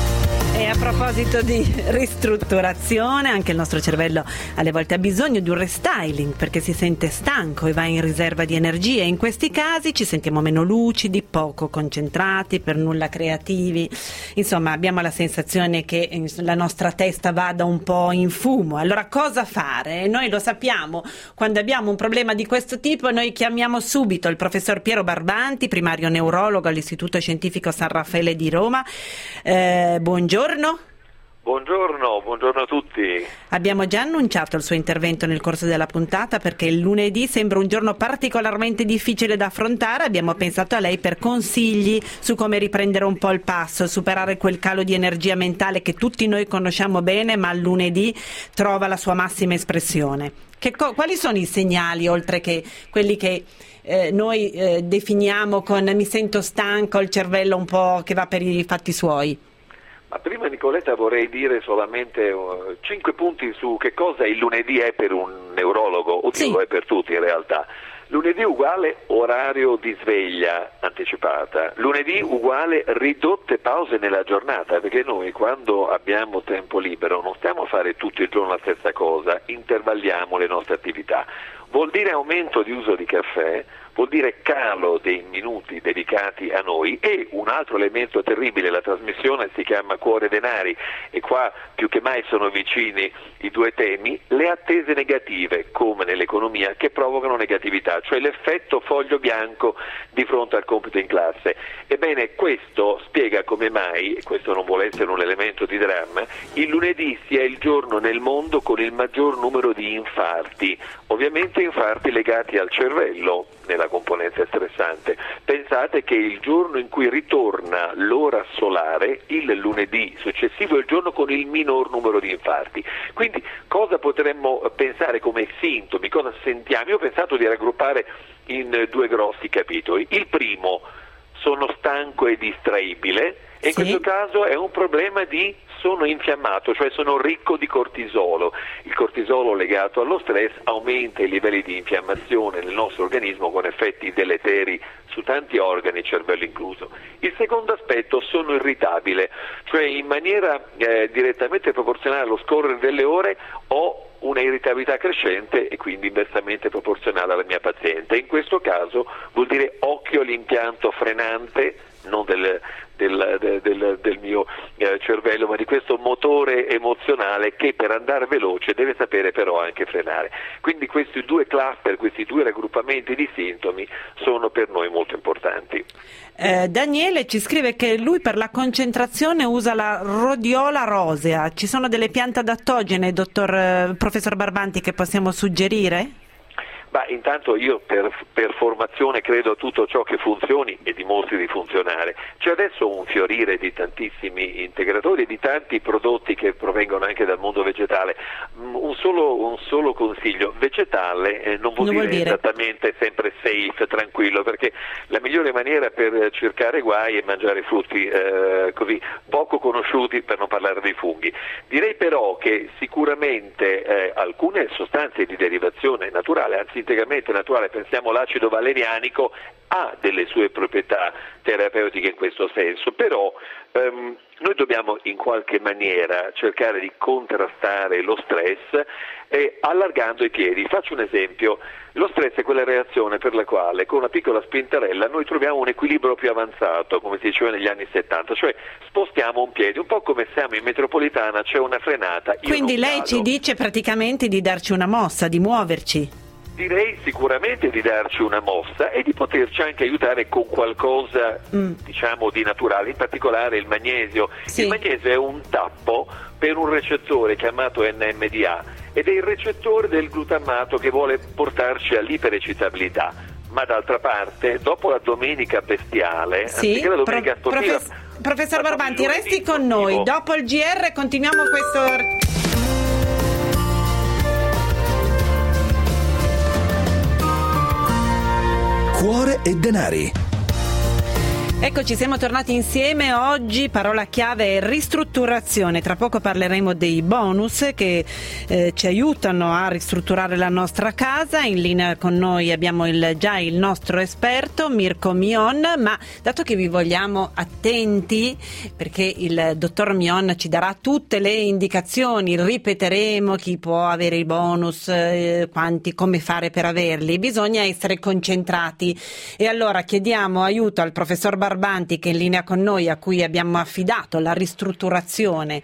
E a proposito di ristrutturazione, anche il nostro cervello alle volte ha bisogno di un restyling perché si sente stanco e va in riserva di energie. In questi casi ci sentiamo meno lucidi, poco concentrati, per nulla creativi. Insomma, abbiamo la sensazione che la nostra testa vada un po' in fumo. Allora cosa fare? Noi lo sappiamo, quando abbiamo un problema di questo tipo noi chiamiamo subito il professor Piero Barbanti, primario neurologo all'Istituto Scientifico San Raffaele di Roma. Buongiorno. Buongiorno a tutti. Abbiamo già annunciato il suo intervento nel corso della puntata perché il lunedì sembra un giorno particolarmente difficile da affrontare. Abbiamo pensato a lei per consigli su come riprendere un po' il passo, superare quel calo di energia mentale che tutti noi conosciamo bene, ma il lunedì trova la sua massima espressione. Quali sono i segnali, oltre che quelli che noi definiamo con mi sento stanco, il cervello un po' che va per i fatti suoi? Ma prima, Nicoletta, vorrei dire solamente 5 punti su che cosa il lunedì è per un neurologo, lo è per tutti in realtà. Lunedì uguale orario di sveglia anticipata, lunedì uguale ridotte pause nella giornata, perché noi quando abbiamo tempo libero non stiamo a fare tutto il giorno la stessa cosa, intervalliamo le nostre attività. Vuol dire aumento di uso di caffè, vuol dire calo dei minuti dedicati a noi e un altro elemento terribile, la trasmissione si chiama Cuore Denari e qua più che mai sono vicini i due temi, le attese negative come nell'economia che provocano negatività, cioè l'effetto foglio bianco di fronte al compito in classe. Ebbene, questo spiega come mai, e questo non vuole essere un elemento di dramma, il lunedì sia il giorno nel mondo con il maggior numero di infarti, ovviamente infarti legati al cervello nella componente stressante. Pensate che il giorno in cui ritorna l'ora solare, il lunedì successivo, è il giorno con il minor numero di infarti. Quindi cosa potremmo pensare come sintomi, cosa sentiamo? Io ho pensato di raggruppare in 2 grossi capitoli. Il primo, sono stanco e distraibile, e in questo caso è un problema di sono infiammato, cioè sono ricco di cortisolo. Il cortisolo legato allo stress aumenta i livelli di infiammazione nel nostro organismo con effetti deleteri su tanti organi, cervello incluso. Il secondo aspetto, sono irritabile, cioè in maniera direttamente proporzionale allo scorrere delle ore ho una irritabilità crescente e quindi inversamente proporzionale alla mia paziente. In questo caso vuol dire occhio all'impianto frenante, non del mio cervello, ma di questo motore emozionale che per andare veloce deve sapere però anche frenare. Quindi questi 2 cluster, questi 2 raggruppamenti di sintomi sono per noi molto importanti. Daniele ci scrive che lui per la concentrazione usa la rhodiola rosea. Ci sono delle piante adattogene, professor Barbanti, che possiamo suggerire? Intanto io per formazione credo a tutto ciò che funzioni e dimostri di funzionare. C'è adesso un fiorire di tantissimi integratori e di tanti prodotti che provengono anche dal mondo vegetale. Un solo consiglio: vegetale non vuol dire esattamente sempre safe, tranquillo, perché la migliore maniera per cercare guai è mangiare frutti così poco conosciuti, per non parlare dei funghi. Direi però che sicuramente alcune sostanze di derivazione naturale, anzi integralmente naturale, pensiamo all'acido valerianico, ha delle sue proprietà terapeutiche in questo senso, però noi dobbiamo in qualche maniera cercare di contrastare lo stress allargando i piedi. Faccio un esempio: lo stress è quella reazione per la quale con una piccola spintarella noi troviamo un equilibrio più avanzato, come si diceva negli anni 70, cioè spostiamo un piede, un po' come siamo in metropolitana, c'è una frenata. Quindi lei ci dice praticamente di darci una mossa, di muoverci. Direi sicuramente di darci una mossa e di poterci anche aiutare con qualcosa diciamo di naturale, in particolare il magnesio. Il magnesio è un tappo per un recettore chiamato NMDA ed è il recettore del glutammato che vuole portarci all'iperecitabilità. Ma d'altra parte, dopo la domenica bestiale, anziché la domenica sportiva... Professor Barbanti, resti con noi. Dopo il GR continuiamo questo... Cuore e denari. Eccoci, siamo tornati insieme. Oggi parola chiave è ristrutturazione. Tra poco parleremo dei bonus che ci aiutano a ristrutturare la nostra casa. In linea con noi abbiamo già il nostro esperto Mirko Mion, ma dato che vi vogliamo attenti, perché il dottor Mion ci darà tutte le indicazioni, ripeteremo chi può avere i bonus, quanti, come fare per averli, bisogna essere concentrati. E allora chiediamo aiuto al professor Barbanti, che è in linea con noi, a cui abbiamo affidato la ristrutturazione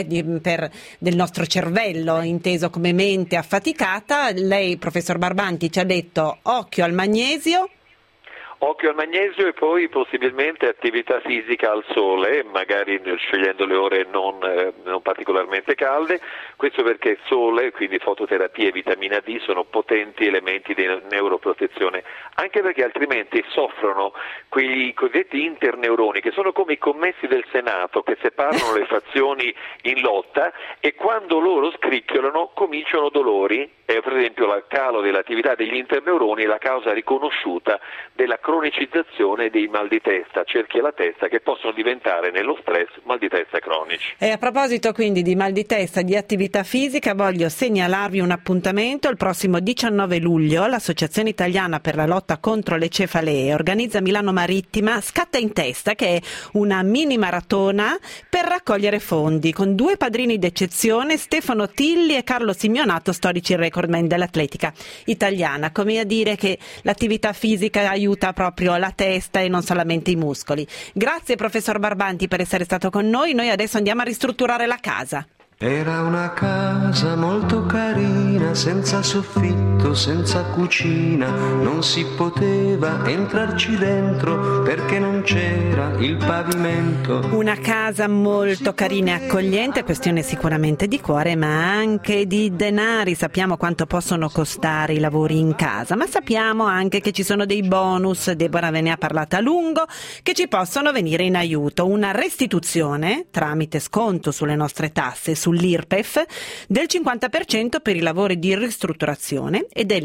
del nostro cervello, inteso come mente affaticata. Lei, professor Barbanti, ci ha detto occhio al magnesio. Occhio al magnesio e poi possibilmente attività fisica al sole, magari scegliendo le ore non particolarmente calde, questo perché sole, quindi fototerapia e vitamina D sono potenti elementi di neuroprotezione, anche perché altrimenti soffrono quei cosiddetti interneuroni che sono come i commessi del Senato che separano le fazioni in lotta, e quando loro scricchiolano cominciano dolori. Per esempio il calo dell'attività degli interneuroni è la causa riconosciuta della cronicizzazione dei mal di testa, cerchi alla testa, che possono diventare nello stress mal di testa cronici. E a proposito quindi di mal di testa, di attività fisica, voglio segnalarvi un appuntamento. Il prossimo 19 luglio l'Associazione Italiana per la lotta contro le cefalee organizza a Milano Marittima Scatta in Testa, che è una mini maratona per raccogliere fondi, con 2 padrini d'eccezione, Stefano Tilli e Carlo Simionato, storici recordman dell'atletica italiana, come a dire che l'attività fisica aiuta proprio la testa e non solamente i muscoli. Grazie professor Barbanti per essere stato con noi. Noi adesso andiamo a ristrutturare la casa. Era una casa molto carina, senza soffitto, senza cucina, non si poteva entrarci dentro perché non c'era il pavimento. Una casa molto carina e accogliente, questione sicuramente di cuore ma anche di denari. Sappiamo quanto possono costare i lavori in casa, ma sappiamo anche che ci sono dei bonus, Deborah ve ne ha parlato a lungo, che ci possono venire in aiuto. Una restituzione tramite sconto sulle nostre tasse, sull'IRPEF, del 50% per i lavori di ristrutturazione e del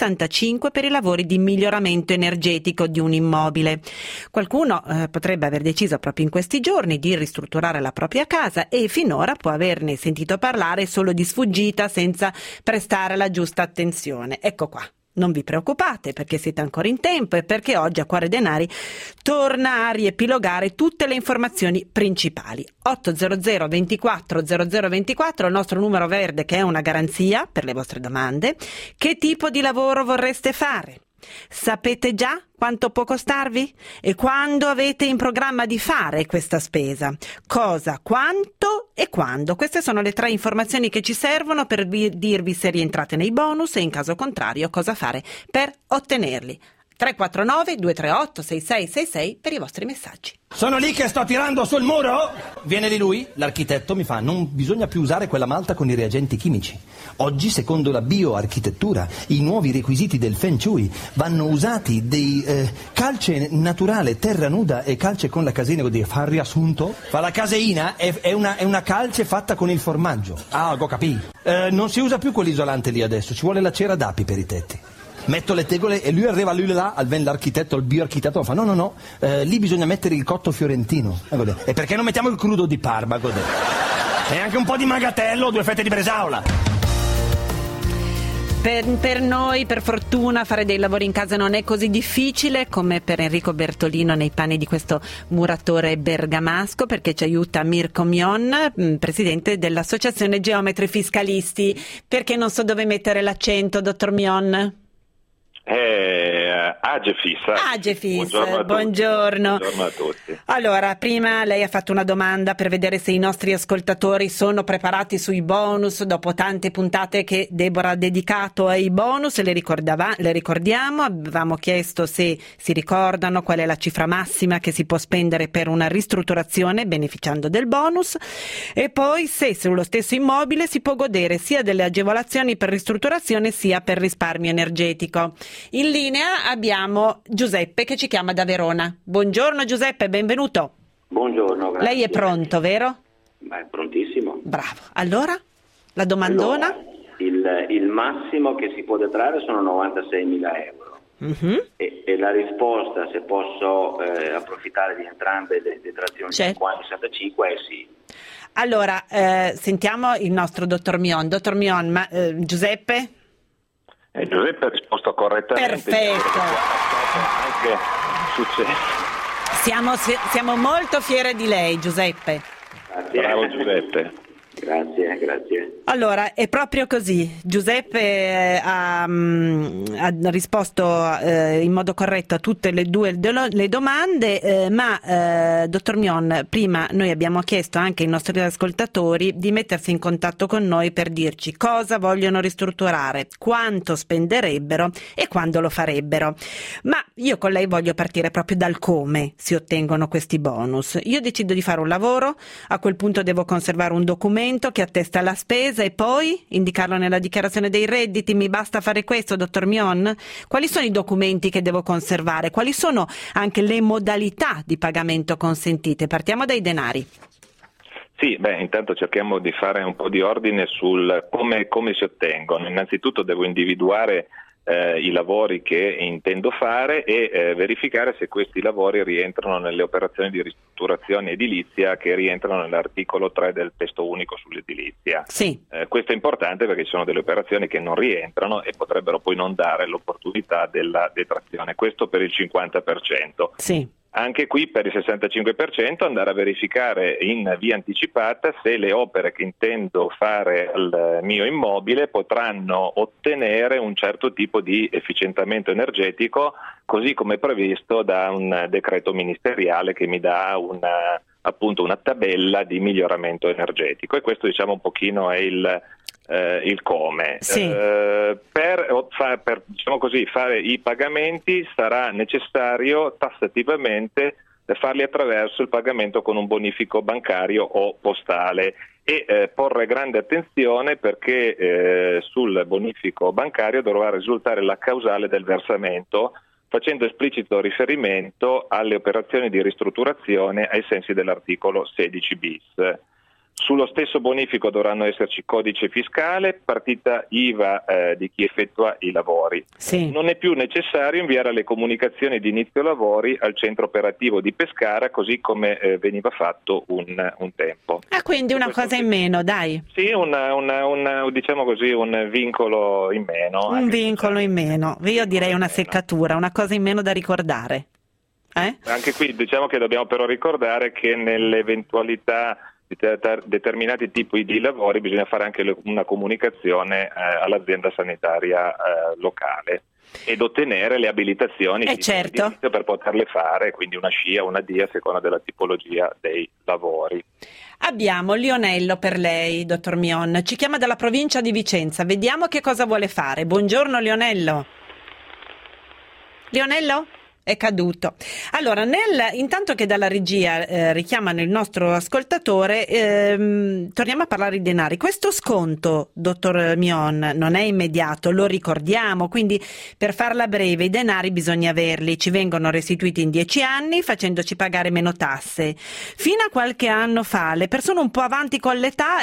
65% per i lavori di miglioramento energetico di un immobile. Qualcuno potrebbe aver deciso proprio in questi giorni di ristrutturare la propria casa e finora può averne sentito parlare solo di sfuggita, senza prestare la giusta attenzione. Ecco qua. Non vi preoccupate, perché siete ancora in tempo e perché oggi a Cuore Denari torna a riepilogare tutte le informazioni principali. 800 24 0024, il nostro numero verde, che è una garanzia per le vostre domande. Che tipo di lavoro vorreste fare? Sapete già quanto può costarvi? E quando avete in programma di fare questa spesa? Cosa, quanto e quando? Queste sono le 3 informazioni che ci servono per dirvi se rientrate nei bonus e in caso contrario cosa fare per ottenerli. 349 238 6666 per i vostri messaggi. Sono lì che sto tirando sul muro? Viene di lui, l'architetto, mi fa: non bisogna più usare quella malta con i reagenti chimici. Oggi, secondo la bioarchitettura, i nuovi requisiti del Feng Shui, vanno usati dei calce naturale, terra nuda e calce con la caseina, vuol dire, fa il riassunto? Fa la caseina, è una calce fatta con il formaggio. Ah, ho capito. Non si usa più quell'isolante lì adesso, ci vuole la cera d'api per i tetti. Metto le tegole e lui arriva là, l'architetto, il bioarchitetto, fa no, lì bisogna mettere il cotto fiorentino. E perché non mettiamo il crudo di Parma? E anche un po' di magatello, 2 fette di bresaola. Per noi, per fortuna, fare dei lavori in casa non è così difficile come per Enrico Bertolino nei panni di questo muratore bergamasco, perché ci aiuta Mirko Mion, presidente dell'Associazione Geometri Fiscalisti. Perché non so dove mettere l'accento, dottor Mion? Agefis, buongiorno a tutti. Allora, prima lei ha fatto una domanda per vedere se i nostri ascoltatori sono preparati sui bonus dopo tante puntate che Deborah ha dedicato ai bonus. Le ricordiamo, avevamo chiesto se si ricordano qual è la cifra massima che si può spendere per una ristrutturazione beneficiando del bonus, e poi se sullo stesso immobile si può godere sia delle agevolazioni per ristrutturazione sia per risparmio energetico. In linea abbiamo Giuseppe che ci chiama da Verona. Buongiorno Giuseppe, benvenuto. Buongiorno, grazie. Lei è pronto, vero? Beh, prontissimo. Bravo. Allora, la domandona? Allora, il massimo che si può detrarre sono 96.000 euro. E la risposta, se posso approfittare di entrambe le detrazioni 50 e 65, è sì. Allora, sentiamo il nostro dottor Mion. Dottor Mion, Giuseppe? Giuseppe ha risposto correttamente. Perfetto. Anche successo. Siamo molto fiere di lei, Giuseppe. Grazie. Bravo Giuseppe. Grazie. Allora, è proprio così. Giuseppe ha risposto in modo corretto a tutte le due le domande, ma dottor Mion, prima noi abbiamo chiesto anche ai nostri ascoltatori di mettersi in contatto con noi per dirci cosa vogliono ristrutturare, quanto spenderebbero e quando lo farebbero. Ma io con lei voglio partire proprio dal come si ottengono questi bonus. Io decido di fare un lavoro, a quel punto devo conservare un documento che attesta la spesa e poi indicarlo nella dichiarazione dei redditi. Mi basta fare questo, dottor Mion? Quali sono i documenti che devo conservare? Quali sono anche le modalità di pagamento consentite? Partiamo dai denari. Sì, intanto cerchiamo di fare un po' di ordine sul come si ottengono. Innanzitutto devo individuare i lavori che intendo fare e verificare se questi lavori rientrano nelle operazioni di ristrutturazione edilizia che rientrano nell'articolo 3 del testo unico sull'edilizia. Sì. Questo è importante perché ci sono delle operazioni che non rientrano e potrebbero poi non dare l'opportunità della detrazione. Questo per il 50%. Sì. Anche qui per il 65% andare a verificare in via anticipata se le opere che intendo fare al mio immobile potranno ottenere un certo tipo di efficientamento energetico, così come previsto da un decreto ministeriale che mi dà una tabella di miglioramento energetico, e questo diciamo un pochino è il come. Sì. Per diciamo così, fare i pagamenti sarà necessario tassativamente farli attraverso il pagamento con un bonifico bancario o postale e porre grande attenzione perché sul bonifico bancario dovrà risultare la causale del versamento, facendo esplicito riferimento alle operazioni di ristrutturazione ai sensi dell'articolo 16 bis. Sullo stesso bonifico dovranno esserci codice fiscale, partita IVA di chi effettua i lavori. Sì. Non è più necessario inviare le comunicazioni di inizio lavori al centro operativo di Pescara, così come veniva fatto un tempo. Quindi una cosa in meno, dai. Sì, diciamo così, un vincolo in meno. Un vincolo in meno. Io direi una seccatura, una cosa in meno da ricordare. Anche qui diciamo che dobbiamo però ricordare che nell'eventualità di determinati tipi di lavori bisogna fare anche una comunicazione all'azienda sanitaria locale ed ottenere le abilitazioni certo. per poterle fare, quindi una SCIA, una DIA a seconda della tipologia dei lavori. Abbiamo Lionello per lei, dottor Mion, ci chiama dalla provincia di Vicenza, vediamo che cosa vuole fare. Buongiorno Lionello. Lionello? È caduto. Allora, intanto che dalla regia richiamano il nostro ascoltatore, torniamo a parlare di denari. Questo sconto, dottor Mion, non è immediato, lo ricordiamo, quindi per farla breve i denari bisogna averli, ci vengono restituiti in 10 anni facendoci pagare meno tasse. Fino a qualche anno fa per le persone un po' avanti con l'età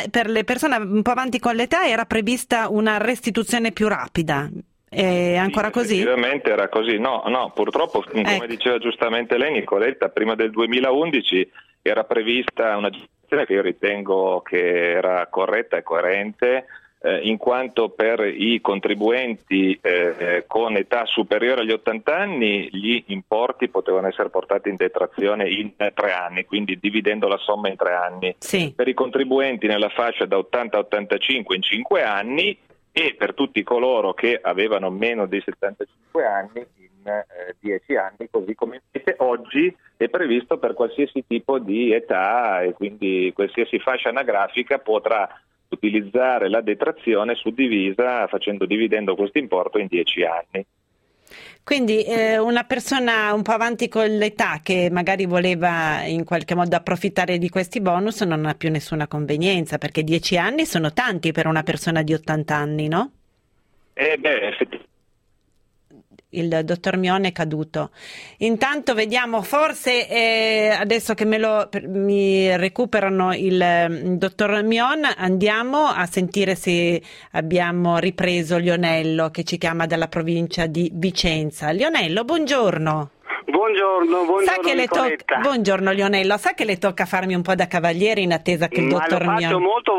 era prevista una restituzione più rapida. È ancora così? Effettivamente era così, no, purtroppo come diceva giustamente lei Nicoletta, prima del 2011 era prevista una gestione che io ritengo che era corretta e coerente, in quanto per i contribuenti con età superiore agli 80 anni gli importi potevano essere portati in detrazione in 3 anni, quindi dividendo la somma in 3 anni. Sì. Per i contribuenti nella fascia da 80 a 85 in 5 anni, e per tutti coloro che avevano meno di 75 anni in 10 anni, così come invece oggi è previsto per qualsiasi tipo di età e quindi qualsiasi fascia anagrafica potrà utilizzare la detrazione suddivisa dividendo questo importo in 10 anni. Quindi una persona un po' avanti con l'età che magari voleva in qualche modo approfittare di questi bonus non ha più nessuna convenienza, perché 10 anni sono tanti per una persona di 80 anni, no? Effettivamente. il dottor Mion è caduto. Intanto vediamo, forse adesso che mi recuperano il dottor Mion, andiamo a sentire se abbiamo ripreso Lionello che ci chiama dalla provincia di Vicenza. Lionello, buongiorno. Buongiorno Nicoletta. Buongiorno Lionello, sa che le tocca farmi un po' da cavaliere in attesa che il dottor Mion... Ma lo faccio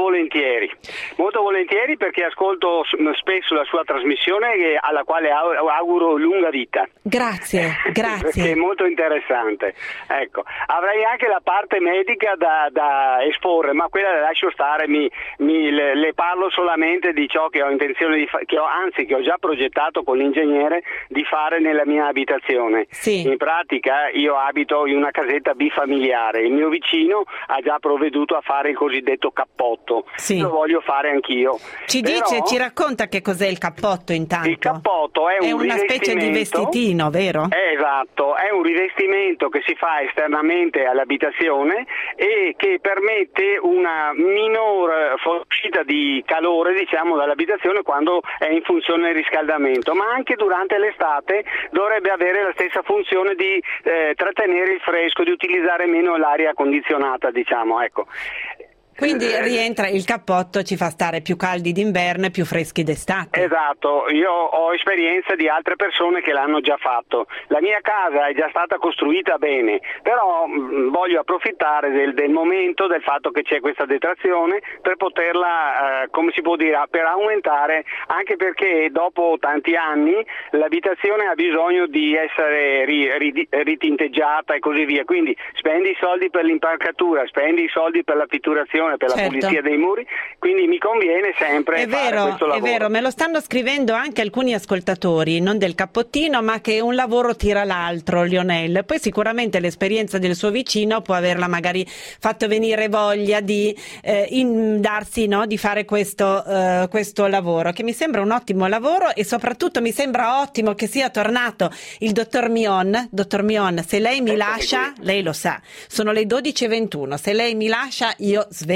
molto volentieri perché ascolto spesso la sua trasmissione alla quale auguro lunga vita. Grazie. Perché è molto interessante. Ecco, avrei anche la parte medica da esporre, ma quella la lascio stare, le parlo solamente di ciò che ho intenzione di fare, che ho già progettato con l'ingegnere di fare nella mia abitazione. Sì. In pratica io abito in una casetta bifamiliare, il mio vicino ha già provveduto a fare il cosiddetto cappotto, sì. Lo voglio fare anch'io. Ci racconta che cos'è il cappotto intanto? Il cappotto è una specie di vestitino, vero? Esatto, è un rivestimento che si fa esternamente all'abitazione e che permette una minor uscita di calore, diciamo, dall'abitazione quando è in funzione del riscaldamento, ma anche durante l'estate dovrebbe avere la stessa funzione di trattenere il fresco, di utilizzare meno l'aria condizionata, diciamo, ecco. Quindi rientra il cappotto, ci fa stare più caldi d'inverno e più freschi d'estate. Esatto, io ho esperienza di altre persone che l'hanno già fatto. La mia casa è già stata costruita bene, però voglio approfittare del momento, del fatto che c'è questa detrazione per poterla, come si può dire, per aumentare, anche perché dopo tanti anni l'abitazione ha bisogno di essere ritinteggiata e così via, quindi spendi i soldi per l'impalcatura, spendi i soldi per la pitturazione, per la pulizia dei muri, quindi mi conviene sempre fare questo lavoro. È vero, me lo stanno scrivendo anche alcuni ascoltatori, non del cappottino, ma che un lavoro tira l'altro, Lionel. Poi sicuramente l'esperienza del suo vicino può averla magari fatto venire voglia di di fare questo lavoro, che mi sembra un ottimo lavoro, e soprattutto mi sembra ottimo che sia tornato il dottor Mion. Dottor Mion, se lei mi lascia, lei lo sa, sono le 12:21, se lei mi lascia io svengo,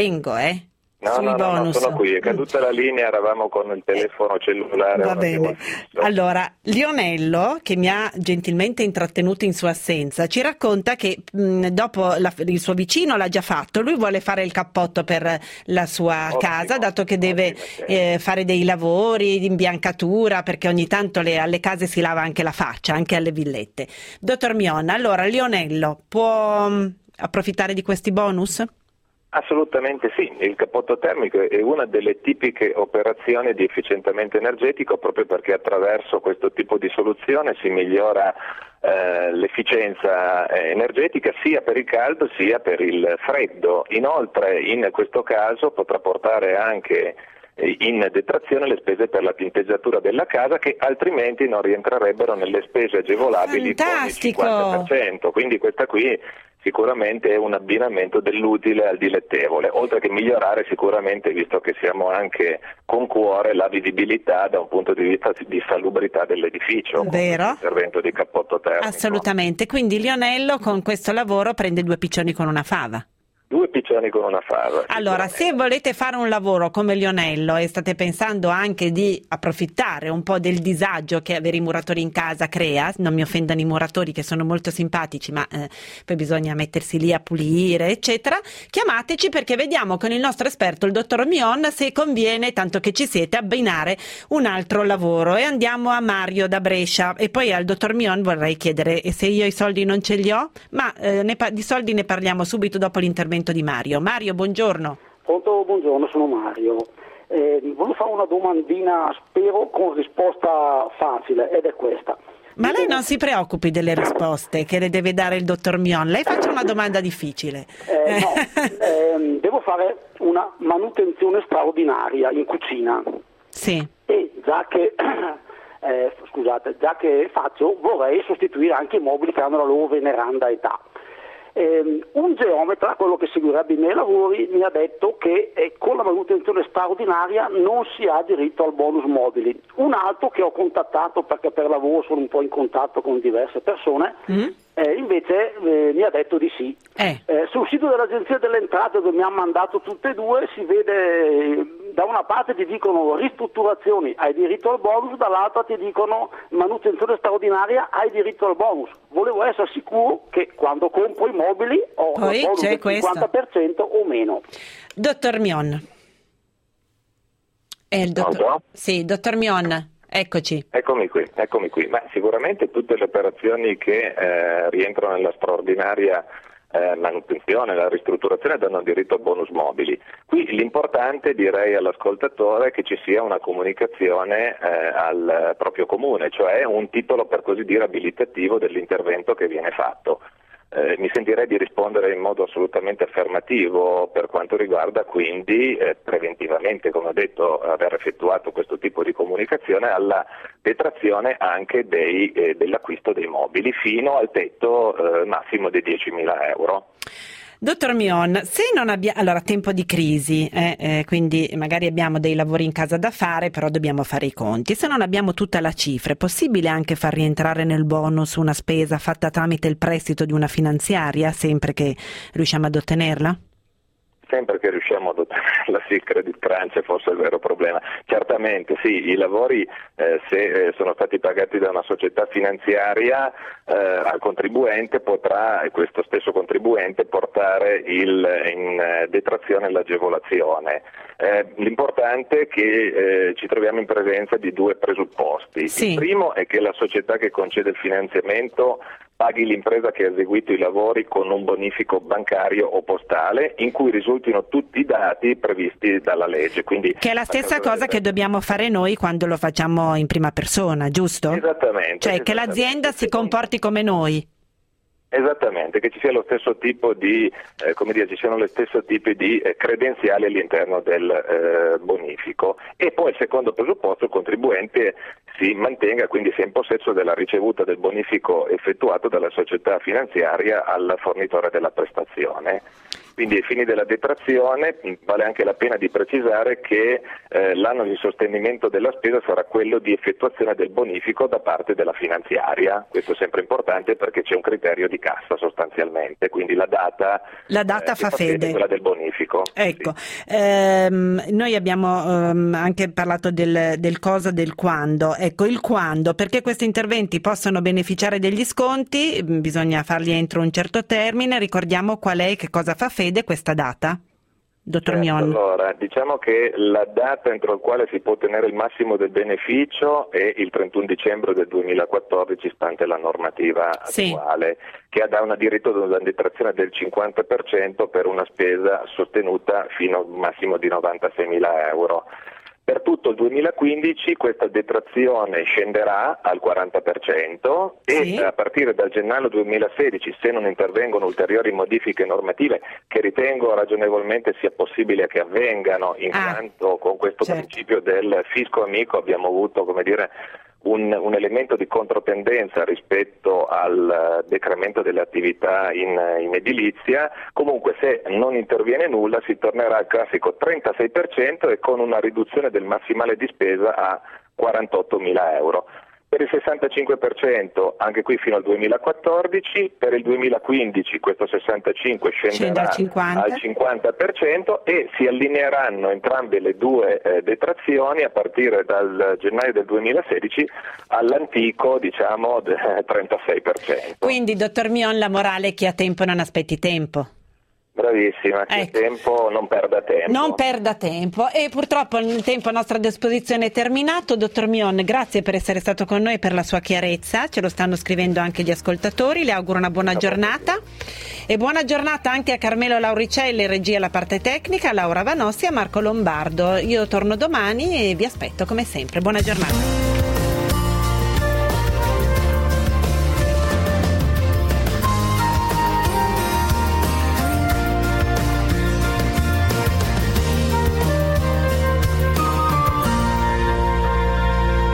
No, sono qui, è caduta la linea, eravamo con il telefono cellulare. Va bene. Allora, Lionello, che mi ha gentilmente intrattenuto in sua assenza, ci racconta che dopo il suo vicino l'ha già fatto, lui vuole fare il cappotto per la sua casa, dato che deve fare dei lavori di imbiancatura, perché ogni tanto alle case si lava anche la faccia, anche alle villette. Dottor Mion, allora Lionello può approfittare di questi bonus? Assolutamente sì, il cappotto termico è una delle tipiche operazioni di efficientamento energetico, proprio perché attraverso questo tipo di soluzione si migliora l'efficienza energetica sia per il caldo sia per il freddo. Inoltre in questo caso potrà portare anche in detrazione le spese per la tinteggiatura della casa, che altrimenti non rientrerebbero nelle spese agevolabili. Fantastico. Con il 50%, quindi questa qui sicuramente è un abbinamento dell'utile al dilettevole, oltre che migliorare sicuramente, visto che siamo anche con cuore, la vivibilità da un punto di vista di salubrità dell'edificio. Vero? Con l'intervento di cappotto termico. Assolutamente, quindi Lionello con questo lavoro prende 2 piccioni con una fava. 2 piccioni con una fava. Allora, se volete fare un lavoro come Lionello e state pensando anche di approfittare un po' del disagio che avere i muratori in casa crea, non mi offendano i muratori che sono molto simpatici, ma poi bisogna mettersi lì a pulire, eccetera, chiamateci, perché vediamo con il nostro esperto, il dottor Mion, se conviene, tanto che ci siete, abbinare un altro lavoro. E andiamo a Mario da Brescia, e poi al dottor Mion vorrei chiedere se io i soldi non ce li ho, ma di soldi ne parliamo subito dopo l'intervento di Mario. Mario, buongiorno. Pronto, buongiorno, sono Mario. Volevo fare una domandina, spero con risposta facile, ed è questa. Ma lei non si preoccupi delle risposte che le deve dare il dottor Mion, lei faccia una domanda difficile. Devo fare una manutenzione straordinaria in cucina. Sì. E già che faccio, vorrei sostituire anche i mobili che hanno la loro veneranda età. Un geometra, quello che seguirebbe i miei lavori, mi ha detto che con la manutenzione straordinaria non si ha diritto al bonus mobili. Un altro che ho contattato, perché per lavoro sono un po' in contatto con diverse persone, invece mi ha detto di sì. Sul sito dell'Agenzia delle Entrate, dove mi ha mandato tutte e due, si vede da una parte ti dicono ristrutturazioni, hai diritto al bonus, dall'altra ti dicono manutenzione straordinaria, hai diritto al bonus. Volevo essere sicuro che quando compro i mobili ho il bonus del 50% o meno. Dottor Mion. È il dottor... Sì, dottor Mion. Eccoci. Eccomi qui. Ma sicuramente tutte le operazioni che rientrano nella straordinaria manutenzione, la ristrutturazione danno diritto a bonus mobili. Qui l'importante, direi all'ascoltatore, è che ci sia una comunicazione al proprio comune, cioè un titolo per così dire abilitativo dell'intervento che viene fatto. Mi sentirei di rispondere in modo assolutamente affermativo per quanto riguarda quindi preventivamente, come ho detto, aver effettuato questo tipo di comunicazione alla detrazione anche dell'acquisto dei mobili fino al tetto massimo di 10.000 euro. Dottor Mion, se non abbiamo, allora tempo di crisi, quindi magari abbiamo dei lavori in casa da fare, però dobbiamo fare i conti. Se non abbiamo tutta la cifra, è possibile anche far rientrare nel bonus una spesa fatta tramite il prestito di una finanziaria, sempre che riusciamo ad ottenerla? Sempre che riusciamo ad ottenerla, sì, il credit crunch è forse il vero problema. Certamente sì, i lavori se sono stati pagati da una società finanziaria al contribuente potrà questo stesso contribuente portare in detrazione l'agevolazione. L'importante è che ci troviamo in presenza di due presupposti. Sì. Il primo è che la società che concede il finanziamento paghi l'impresa che ha eseguito i lavori con un bonifico bancario o postale in cui risultino tutti i dati previsti dalla legge. Quindi, che è la stessa cosa che dobbiamo fare noi quando lo facciamo in prima persona, giusto? Esattamente. Cioè che l'azienda si comporti come noi. Esattamente, che ci sia lo stesso tipo di, ci siano lo stesso tipo di credenziali all'interno del bonifico. E poi il secondo presupposto, il contribuente si mantenga, quindi sia in possesso della ricevuta del bonifico effettuato dalla società finanziaria al fornitore della prestazione. Quindi ai fini della detrazione vale anche la pena di precisare che l'anno di sostenimento della spesa sarà quello di effettuazione del bonifico da parte della finanziaria. Questo è sempre importante perché c'è un criterio di cassa sostanzialmente, quindi la data fa fede è quella del bonifico. Ecco, sì. Noi abbiamo anche parlato del cosa, del quando. Ecco, il quando, perché questi interventi possono beneficiare degli sconti bisogna farli entro un certo termine. Ricordiamo qual è, che cosa fa fede questa data? Dottor Mion. Allora, diciamo che la data entro la quale si può ottenere il massimo del beneficio è il 31 dicembre del 2014, stante la normativa attuale, che dà un diritto ad una detrazione del 50% per una spesa sostenuta fino a un massimo di 96.000 euro. Per tutto il 2015 questa detrazione scenderà al 40% e a partire dal gennaio 2016, se non intervengono ulteriori modifiche normative, che ritengo ragionevolmente sia possibile che avvengano, in quanto con questo principio del fisco amico abbiamo avuto, un elemento di controtendenza rispetto al decremento delle attività in edilizia. Comunque se non interviene nulla si tornerà al classico 36% e con una riduzione del massimale di spesa a 48.000 euro. Per il 65% anche qui fino al 2014, per il 2015 questo 65 scenderà al 50% e si allineeranno entrambe le due detrazioni a partire dal gennaio del 2016 all'antico 36%. Quindi dottor Mion, la morale è chi ha tempo non aspetti tempo. Bravissima, chi ha tempo non perda tempo. Non perda tempo e purtroppo il tempo a nostra disposizione è terminato. Dottor Mion, grazie per essere stato con noi e per la sua chiarezza, ce lo stanno scrivendo anche gli ascoltatori, le auguro una buona giornata e buona giornata anche a Carmelo Lauricelli, regia alla parte tecnica, a Laura Vanossi e a Marco Lombardo. Io torno domani e vi aspetto come sempre, buona giornata.